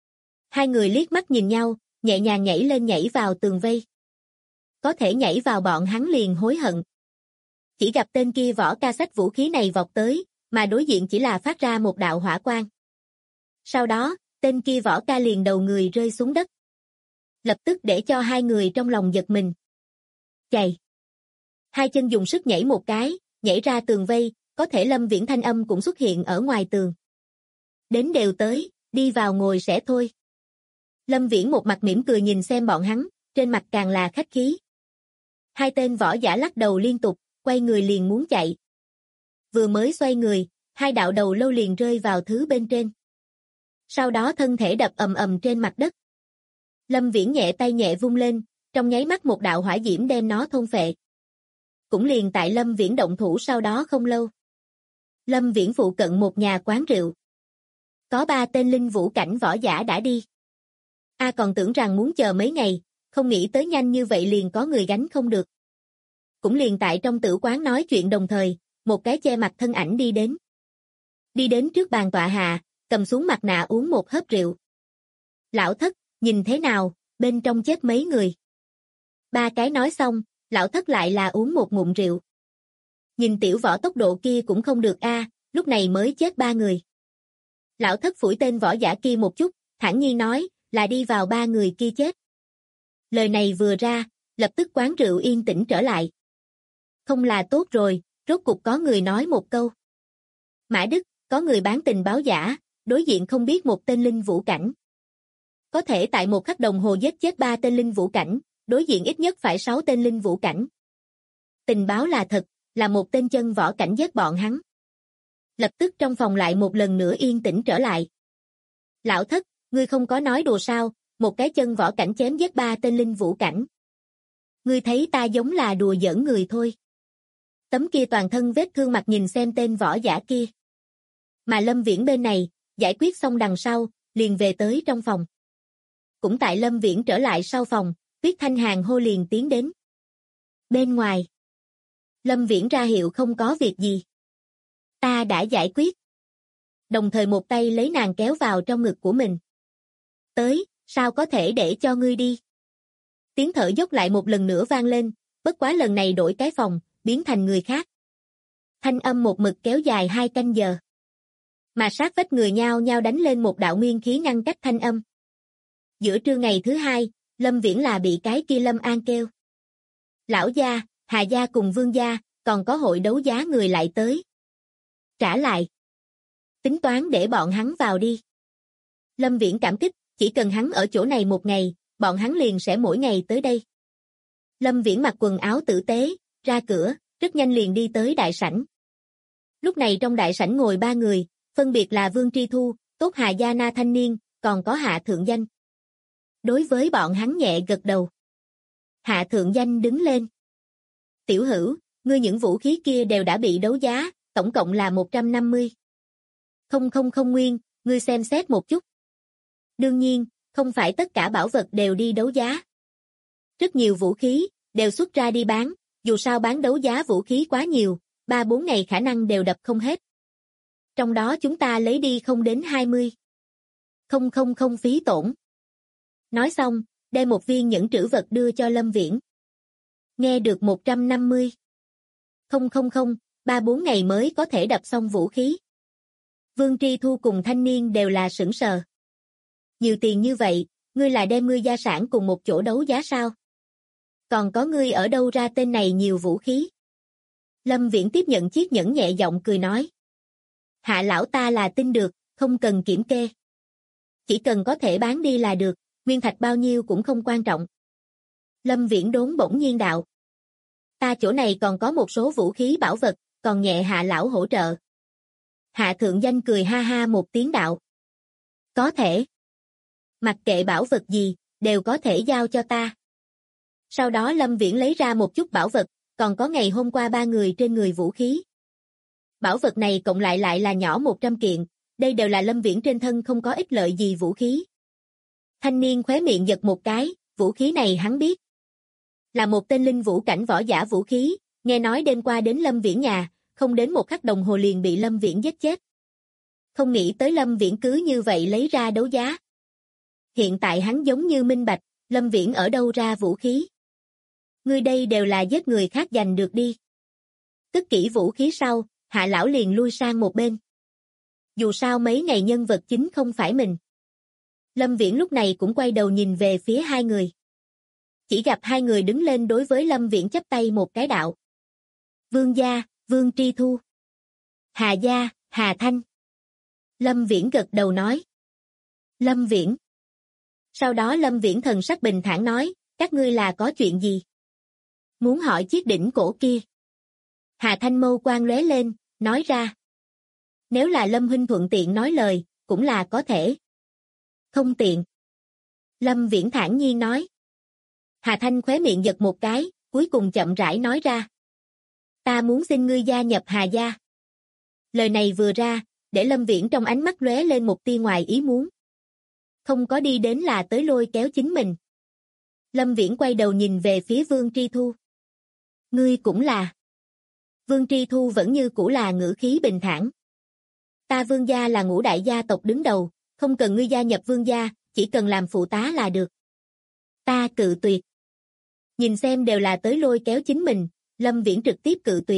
2 người liếc mắt nhìn nhau, nhẹ nhàng nhảy lên nhảy vào tường vây. Có thể nhảy vào bọn hắn liền hối hận. Chỉ gặp tên kia võ ca xách vũ khí này vọt tới, mà đối diện chỉ là phát ra một đạo hỏa quang. Sau đó, tên kia võ ca liền đầu người rơi xuống đất. Lập tức để cho 2 người trong lòng giật mình. Chạy. 2 chân dùng sức nhảy một cái, nhảy ra tường vây, có thể Lâm Viễn thanh âm cũng xuất hiện ở ngoài tường. Đến đều tới, đi vào ngồi sẽ thôi. Lâm Viễn một mặt mỉm cười nhìn xem bọn hắn, trên mặt càng là khách khí. Hai tên võ giả lắc đầu liên tục, quay người liền muốn chạy. Vừa mới xoay người, hai đạo đầu lâu liền rơi vào thứ bên trên. Sau đó thân thể đập ầm ầm trên mặt đất. Lâm Viễn nhẹ tay nhẹ vung lên, trong nháy mắt một đạo hỏa diễm đem nó thôn phệ. Cũng liền tại Lâm Viễn động thủ sau đó không lâu. Lâm Viễn phụ cận một nhà quán rượu. Có 3 tên linh vũ cảnh võ giả đã đi. Còn tưởng rằng muốn chờ mấy ngày, không nghĩ tới nhanh như vậy liền có người gánh không được. Cũng liền tại trong tử quán nói chuyện đồng thời, một cái che mặt thân ảnh đi đến. Đi đến trước bàn tọa hạ, cầm xuống mặt nạ uống một hớp rượu. Lão Thất, nhìn thế nào, bên trong chết mấy người. 3 cái nói xong, Lão Thất lại là uống một ngụm rượu. Nhìn tiểu võ tốc độ kia cũng không được lúc này mới chết 3 người. Lão Thất phủi tên võ giả kia một chút, thản nhiên nói, là đi vào 3 người kia chết. Lời này vừa ra, lập tức quán rượu yên tĩnh trở lại. Không là tốt rồi, rốt cục có người nói một câu. Mã Đức, có người bán tình báo giả, đối diện không biết một tên linh vũ cảnh. Có thể tại một khắc đồng hồ giết chết 3 tên linh vũ cảnh, đối diện ít nhất phải 6 tên linh vũ cảnh. Tình báo là thật, là một tên chân võ cảnh giết bọn hắn. Lập tức trong phòng lại một lần nữa yên tĩnh trở lại. Lão Thất, ngươi không có nói đùa sao, một cái chân võ cảnh chém giết 3 tên linh vũ cảnh. Ngươi thấy ta giống là đùa giỡn người thôi. Tấm kia toàn thân vết thương mặt nhìn xem tên võ giả kia. Mà Lâm Viễn bên này, giải quyết xong đằng sau, liền về tới trong phòng. Cũng tại Lâm Viễn trở lại sau phòng, Tuyết Thanh Hàn hô liền tiến đến. Bên ngoài. Lâm Viễn ra hiệu không có việc gì. Ta đã giải quyết. Đồng thời một tay lấy nàng kéo vào trong ngực của mình. Tới, sao có thể để cho ngươi đi? Tiếng thở dốc lại một lần nữa vang lên, bất quá lần này đổi cái phòng, biến thành người khác. Thanh âm một mực kéo dài 2 canh giờ. Mà sát vách người nhao nhao đánh lên một đạo nguyên khí ngăn cách thanh âm. Giữa trưa ngày thứ 2, Lâm Viễn là bị cái kia Lâm An kêu. Lão gia, Hà gia cùng Vương gia, còn có hội đấu giá người lại tới. Trả lại. Tính toán để bọn hắn vào đi. Lâm Viễn cảm kích, chỉ cần hắn ở chỗ này một ngày, bọn hắn liền sẽ mỗi ngày tới đây. Lâm Viễn mặc quần áo tử tế, ra cửa, rất nhanh liền đi tới đại sảnh. Lúc này trong đại sảnh ngồi 3 người, phân biệt là Vương Tri Thu, Tốt Hà Gia Na thanh niên, còn có Hạ Thượng Danh. Đối với bọn hắn nhẹ gật đầu. Hạ Thượng Danh đứng lên. Tiểu Hữu, ngươi những vũ khí kia đều đã bị đấu giá, tổng cộng là 150. Không nguyên, ngươi xem xét một chút. Đương nhiên, không phải tất cả bảo vật đều đi đấu giá. Rất nhiều vũ khí, đều xuất ra đi bán, dù sao bán đấu giá vũ khí quá nhiều, 3-4 ngày khả năng đều đập không hết. Trong đó chúng ta lấy đi không đến 20. Không phí tổn. Nói xong, đem một viên nhẫn trữ vật đưa cho Lâm Viễn. Nghe được 150. Không, 3-4 ngày mới có thể đập xong vũ khí. Vương Tri Thu cùng thanh niên đều là sửng sờ. Nhiều tiền như vậy, ngươi là đem ngươi gia sản cùng một chỗ đấu giá sao? Còn có ngươi ở đâu ra tên này nhiều vũ khí? Lâm Viễn tiếp nhận chiếc nhẫn nhẹ giọng cười nói. Hạ lão ta là tin được, không cần kiểm kê. Chỉ cần có thể bán đi là được, nguyên thạch bao nhiêu cũng không quan trọng. Lâm Viễn đốn bỗng nhiên đạo. Ta chỗ này còn có một số vũ khí bảo vật, còn nhẹ Hạ lão hỗ trợ. Hạ Thượng Danh cười ha ha một tiếng đạo. Có thể. Mặc kệ bảo vật gì, đều có thể giao cho ta. Sau đó Lâm Viễn lấy ra một chút bảo vật, còn có ngày hôm qua 3 người trên người vũ khí. Bảo vật này cộng lại là nhỏ 100 kiện, đây đều là Lâm Viễn trên thân không có ích lợi gì vũ khí. Thanh niên khóe miệng giật một cái, vũ khí này hắn biết. Là một tên linh vũ cảnh võ giả vũ khí, nghe nói đêm qua đến Lâm Viễn nhà, không đến 1 khắc đồng hồ liền bị Lâm Viễn giết chết. Không nghĩ tới Lâm Viễn cứ như vậy lấy ra đấu giá. Hiện tại hắn giống như minh bạch, Lâm Viễn ở đâu ra vũ khí. Ngươi đây đều là giết người khác giành được đi. Cất kỹ vũ khí sau, Hạ lão liền lui sang một bên. Dù sao mấy ngày nhân vật chính không phải mình. Lâm Viễn lúc này cũng quay đầu nhìn về phía 2 người. Chỉ gặp 2 người đứng lên đối với Lâm Viễn chắp tay một cái đạo. Vương gia, Vương Tri Thu. Hà gia, Hà Thanh. Lâm Viễn gật đầu nói. Lâm Viễn. Sau đó Lâm Viễn thần sắc bình thản nói, các ngươi là có chuyện gì? Muốn hỏi chiếc đỉnh cổ kia. Hạ Thanh mâu quang lóe lên, nói ra. Nếu là Lâm huynh thuận tiện nói lời, cũng là có thể. Không tiện. Lâm Viễn thản nhiên nói. Hạ Thanh khóe miệng giật một cái, cuối cùng chậm rãi nói ra. Ta muốn xin ngươi gia nhập Hà gia. Lời này vừa ra, để Lâm Viễn trong ánh mắt lóe lên một tia ngoài ý muốn. Không có đi đến là tới lôi kéo chính mình. Lâm Viễn quay đầu nhìn về phía Vương Tri Thu. Ngươi cũng là. Vương Tri Thu vẫn như cũ là ngữ khí bình thản. Ta Vương gia là ngũ đại gia tộc đứng đầu, không cần ngươi gia nhập Vương gia, chỉ cần làm phụ tá là được. Ta cự tuyệt. Nhìn xem đều là tới lôi kéo chính mình, Lâm Viễn trực tiếp cự tuyệt.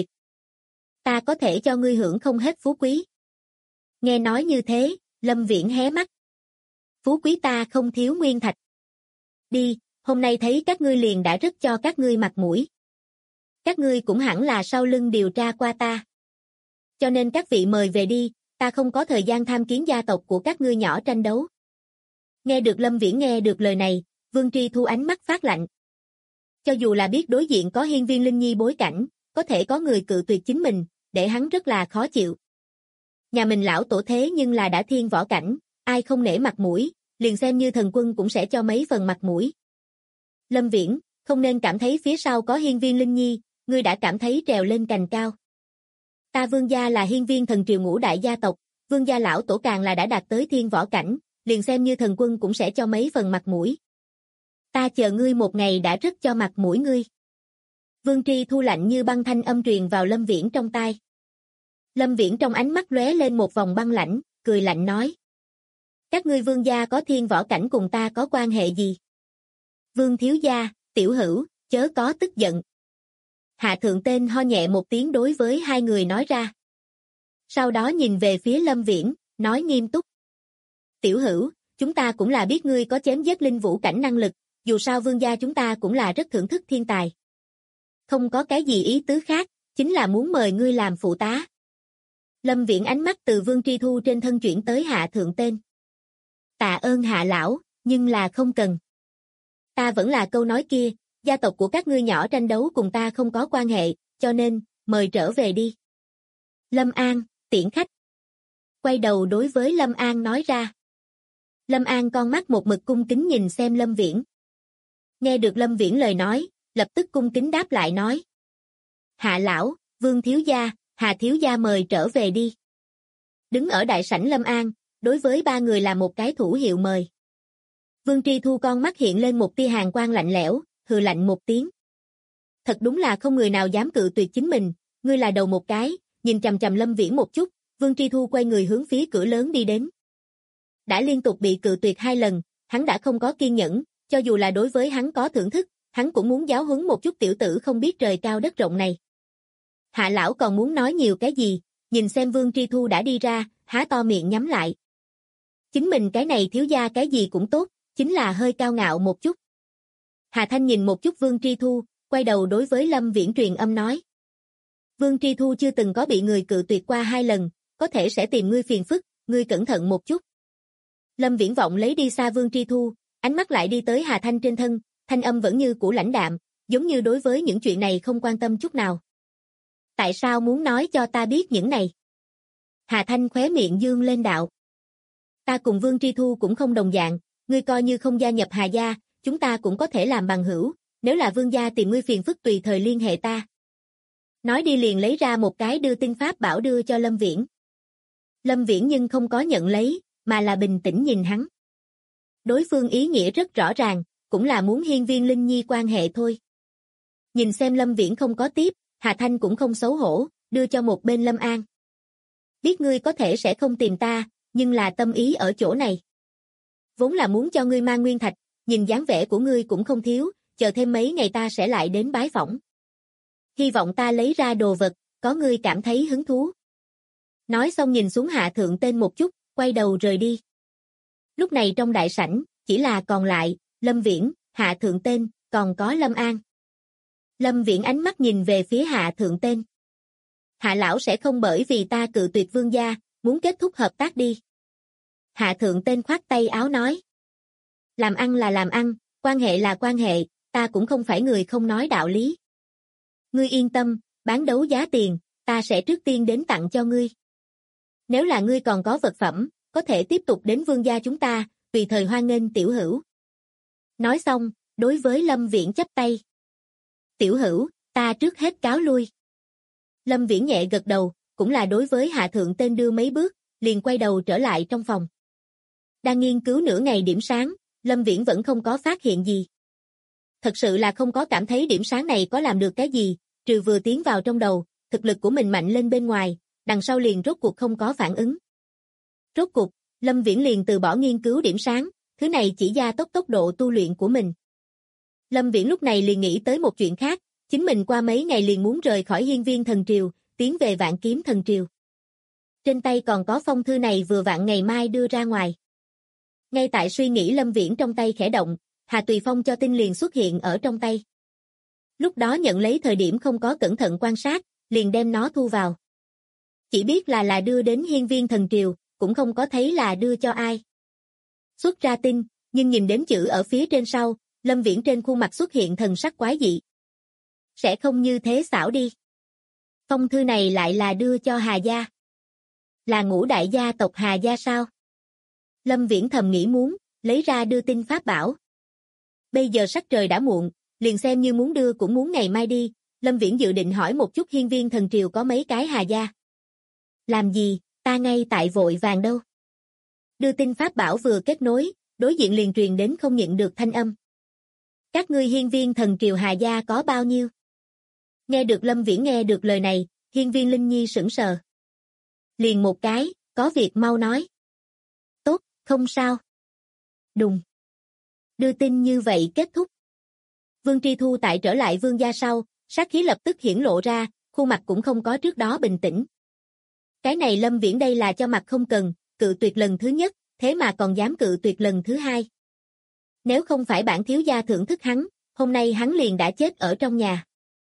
Ta có thể cho ngươi hưởng không hết phú quý. Nghe nói như thế, Lâm Viễn hé mắt. Phú quý ta không thiếu nguyên thạch. Đi, hôm nay thấy các ngươi liền đã rất cho các ngươi mặt mũi. Các ngươi cũng hẳn là sau lưng điều tra qua ta. Cho nên các vị mời về đi, ta không có thời gian tham kiến gia tộc của các ngươi nhỏ tranh đấu. Nghe được Lâm Viễn nghe được lời này, Vương Tri Thu ánh mắt phát lạnh. Cho dù là biết đối diện có hiên viên Linh Nhi bối cảnh, có thể có người cự tuyệt chính mình, để hắn rất là khó chịu. Nhà mình lão tổ thế nhưng là đã thiên võ cảnh, ai không nể mặt mũi, liền xem như thần quân cũng sẽ cho mấy phần mặt mũi. Lâm Viễn, không nên cảm thấy phía sau có hiên viên Linh Nhi, ngươi đã cảm thấy trèo lên cành cao. Ta Vương gia là hiên viên thần triều ngũ đại gia tộc, Vương gia lão tổ càng là đã đạt tới thiên võ cảnh, liền xem như thần quân cũng sẽ cho mấy phần mặt mũi. Ta chờ ngươi một ngày đã rất cho mặt mũi ngươi. Vương Tri Thu lạnh như băng thanh âm truyền vào Lâm Viễn trong tai. Lâm Viễn trong ánh mắt lóe lên một vòng băng lãnh, cười lạnh nói. Các ngươi Vương gia có thiên võ cảnh cùng ta có quan hệ gì? Vương thiếu gia, tiểu hữu, chớ có tức giận. Hạ thượng tên ho nhẹ một tiếng đối với hai người nói ra. Sau đó nhìn về phía Lâm Viễn, nói nghiêm túc. Tiểu hữu, chúng ta cũng là biết ngươi có chém giết linh vũ cảnh năng lực, dù sao Vương gia chúng ta cũng là rất thưởng thức thiên tài. Không có cái gì ý tứ khác, chính là muốn mời ngươi làm phụ tá. Lâm Viễn ánh mắt từ Vương Tri Thu trên thân chuyển tới Hạ thượng tên. Tạ ơn Hạ lão, nhưng là không cần. Ta vẫn là câu nói kia, gia tộc của các ngươi nhỏ tranh đấu cùng ta không có quan hệ, cho nên, mời trở về đi. Lâm An, tiễn khách. Quay đầu đối với Lâm An nói ra. Lâm An con mắt một mực cung kính nhìn xem Lâm Viễn. Nghe được Lâm Viễn lời nói, lập tức cung kính đáp lại nói. Hạ lão, Vương thiếu gia, Hà thiếu gia mời trở về đi. Đứng ở đại sảnh Lâm An, đối với ba người là một cái thủ hiệu mời. Vương Tri Thu con mắt hiện lên một tia hàn quang lạnh lẽo, hừ lạnh một tiếng. Thật đúng là không người nào dám cự tuyệt chính mình, ngươi là đầu một cái, nhìn chằm chằm Lâm Viễn một chút, Vương Tri Thu quay người hướng phía cửa lớn đi đến. Đã liên tục bị cự tuyệt 2 lần, hắn đã không có kiên nhẫn, cho dù là đối với hắn có thưởng thức, hắn cũng muốn giáo huấn một chút tiểu tử không biết trời cao đất rộng này. Hạ lão còn muốn nói nhiều cái gì, nhìn xem Vương Tri Thu đã đi ra, há to miệng nhắm lại. Chính mình cái này thiếu gia cái gì cũng tốt, chính là hơi cao ngạo một chút. Hà Thanh nhìn một chút Vương Tri Thu, quay đầu đối với Lâm Viễn truyền âm nói. Vương Tri Thu chưa từng có bị người cự tuyệt qua 2 lần, có thể sẽ tìm ngươi phiền phức, ngươi cẩn thận một chút. Lâm Viễn vọng lấy đi xa Vương Tri Thu, ánh mắt lại đi tới Hà Thanh trên thân, thanh âm vẫn như cũ lãnh đạm, giống như đối với những chuyện này không quan tâm chút nào. Tại sao muốn nói cho ta biết những này? Hà Thanh khóe miệng dương lên đạo. Ta cùng Vương Tri Thu cũng không đồng dạng, ngươi coi như không gia nhập Hà gia, chúng ta cũng có thể làm bằng hữu, nếu là Vương gia tìm ngươi phiền phức tùy thời liên hệ ta. Nói đi liền lấy ra một cái đưa tin pháp bảo đưa cho Lâm Viễn. Lâm Viễn nhưng không có nhận lấy, mà là bình tĩnh nhìn hắn. Đối phương ý nghĩa rất rõ ràng, cũng là muốn hiên viên Linh Nhi quan hệ thôi. Nhìn xem Lâm Viễn không có tiếp, Hà Thanh cũng không xấu hổ, đưa cho một bên Lâm An. Biết ngươi có thể sẽ không tìm ta, nhưng là tâm ý ở chỗ này. Vốn là muốn cho ngươi mang nguyên thạch, nhìn dáng vẻ của ngươi cũng không thiếu, chờ thêm mấy ngày ta sẽ lại đến bái phỏng. Hy vọng ta lấy ra đồ vật, có ngươi cảm thấy hứng thú. Nói xong nhìn xuống Hạ thượng tên một chút, quay đầu rời đi. Lúc này trong đại sảnh, chỉ là còn lại, Lâm Viễn, Hạ thượng tên, còn có Lâm An. Lâm Viễn ánh mắt nhìn về phía Hạ thượng tên. Hạ lão sẽ không bởi vì ta cự tuyệt Vương gia, muốn kết thúc hợp tác đi. Hạ thượng tên khoát tay áo nói. Làm ăn là làm ăn, quan hệ là quan hệ, ta cũng không phải người không nói đạo lý. Ngươi yên tâm, bán đấu giá tiền, ta sẽ trước tiên đến tặng cho ngươi. Nếu là ngươi còn có vật phẩm, có thể tiếp tục đến vương gia chúng ta, tùy thời hoan nghênh tiểu hữu. Nói xong, đối với Lâm Viễn chắp tay. Tiểu hữu, ta trước hết cáo lui. Lâm Viễn nhẹ gật đầu, cũng là đối với hạ thượng tên đưa mấy bước, liền quay đầu trở lại trong phòng. Đang nghiên cứu nửa ngày điểm sáng, Lâm Viễn vẫn không có phát hiện gì. Thật sự là không có cảm thấy điểm sáng này có làm được cái gì, trừ vừa tiến vào trong đầu, thực lực của mình mạnh lên bên ngoài, đằng sau liền rốt cuộc không có phản ứng. Rốt cuộc, Lâm Viễn liền từ bỏ nghiên cứu điểm sáng, thứ này chỉ gia tốc tốc độ tu luyện của mình. Lâm Viễn lúc này liền nghĩ tới một chuyện khác, chính mình qua mấy ngày liền muốn rời khỏi Hiên Viên Thần Triều, tiến về Vạn Kiếm Thần Triều. Trên tay còn có phong thư này vừa vặn ngày mai đưa ra ngoài. Ngay tại suy nghĩ Lâm Viễn trong tay khẽ động, Hà Tùy Phong cho tin liền xuất hiện ở trong tay. Lúc đó nhận lấy thời điểm không có cẩn thận quan sát, liền đem nó thu vào. Chỉ biết là đưa đến Hiên Viên Thần Triều, cũng không có thấy là đưa cho ai. Xuất ra tin, nhưng nhìn đến chữ ở phía trên sau, Lâm Viễn trên khuôn mặt xuất hiện thần sắc quái dị. Sẽ không như thế xảo đi. Phong thư này lại là đưa cho Hà gia. Là ngũ đại gia tộc Hà gia sao? Lâm Viễn thầm nghĩ muốn, lấy ra đưa tin pháp bảo. Bây giờ sắc trời đã muộn, liền xem như muốn đưa cũng muốn ngày mai đi, Lâm Viễn dự định hỏi một chút Hiên Viên Thần Triều có mấy cái Hà gia. Làm gì, ta ngay tại vội vàng đâu. Đưa tin pháp bảo vừa kết nối, đối diện liền truyền đến không nhịn được thanh âm. Các ngươi Hiên Viên Thần Triều Hà gia có bao nhiêu? Nghe được Lâm Viễn nghe được lời này, Hiên Viên Linh Nhi sững sờ. Liền một cái, có việc mau nói. Tốt, không sao. Đùng. Đưa tin như vậy kết thúc. Vương Tri Thu tại trở lại vương gia sau, sát khí lập tức hiển lộ ra, khuôn mặt cũng không có trước đó bình tĩnh. Cái này Lâm Viễn đây là cho mặt không cần, cự tuyệt lần thứ nhất, thế mà còn dám cự tuyệt lần thứ hai. Nếu không phải bản thiếu gia thưởng thức hắn, hôm nay hắn liền đã chết ở trong nhà.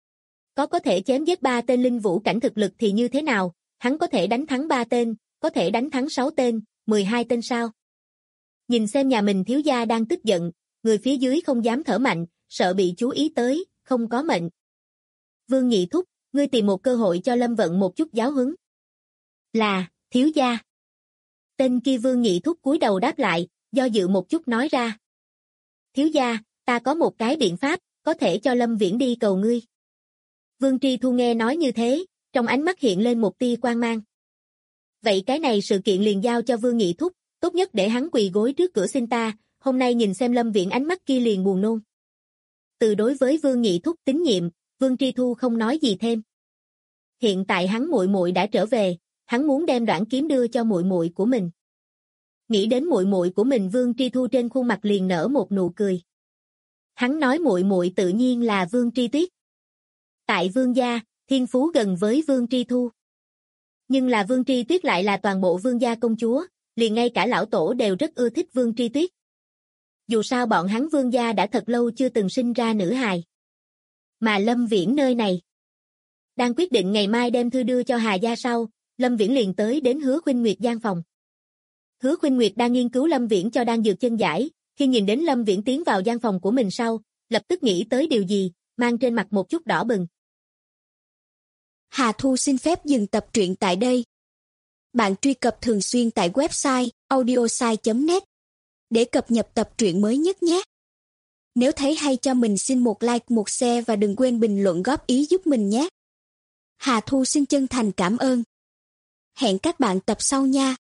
Có thể chém giết 3 tên linh vũ cảnh thực lực thì như thế nào, hắn có thể đánh thắng 3 tên, có thể đánh thắng 6 tên, 12 tên sao? Nhìn xem nhà mình thiếu gia đang tức giận, người phía dưới không dám thở mạnh, sợ bị chú ý tới, không có mệnh. Vương Nhị Thúc, ngươi tìm một cơ hội cho Lâm Vận một chút giáo huấn. Là, thiếu gia. Tên kia Vương Nhị Thúc cúi đầu đáp lại, do dự một chút nói ra. Thiếu gia, ta có một cái biện pháp, có thể cho Lâm Viễn đi cầu ngươi. Vương Tri Thu nghe nói như thế, trong ánh mắt hiện lên một tia quang mang. Vậy cái này sự kiện liền giao cho Vương Nhị Thúc, tốt nhất để hắn quỳ gối trước cửa xin ta, hôm nay nhìn xem Lâm Viễn ánh mắt kia liền buồn nôn. Từ đối với Vương Nhị Thúc tín nhiệm, Vương Tri Thu không nói gì thêm. Hiện tại hắn muội muội đã trở về, hắn muốn đem đoạn kiếm đưa cho muội muội của mình. Nghĩ đến muội muội của mình, Vương Tri Thu trên khuôn mặt liền nở một nụ cười. Hắn nói muội muội tự nhiên là Vương Tri Tuyết. Tại Vương gia, thiên phú gần với Vương Tri Thu. Nhưng là Vương Tri Tuyết lại là toàn bộ Vương gia công chúa, liền ngay cả lão tổ đều rất ưa thích Vương Tri Tuyết. Dù sao bọn hắn Vương gia đã thật lâu chưa từng sinh ra nữ hài. Mà Lâm Viễn nơi này, đang quyết định ngày mai đem thư đưa cho Hà gia sau, Lâm Viễn liền tới đến Hứa Khuynh Nguyệt gian phòng. Hứa Khuynh Nguyệt đang nghiên cứu Lâm Viễn cho đang dược chân giải, khi nhìn đến Lâm Viễn tiến vào gian phòng của mình sau, lập tức nghĩ tới điều gì, mang trên mặt một chút đỏ bừng. Hà Thu xin phép dừng tập truyện tại đây. Bạn truy cập thường xuyên tại website audiosai.net để cập nhật tập truyện mới nhất nhé. Nếu thấy hay cho mình xin một like, một share và đừng quên bình luận góp ý giúp mình nhé. Hà Thu xin chân thành cảm ơn. Hẹn các bạn tập sau nha.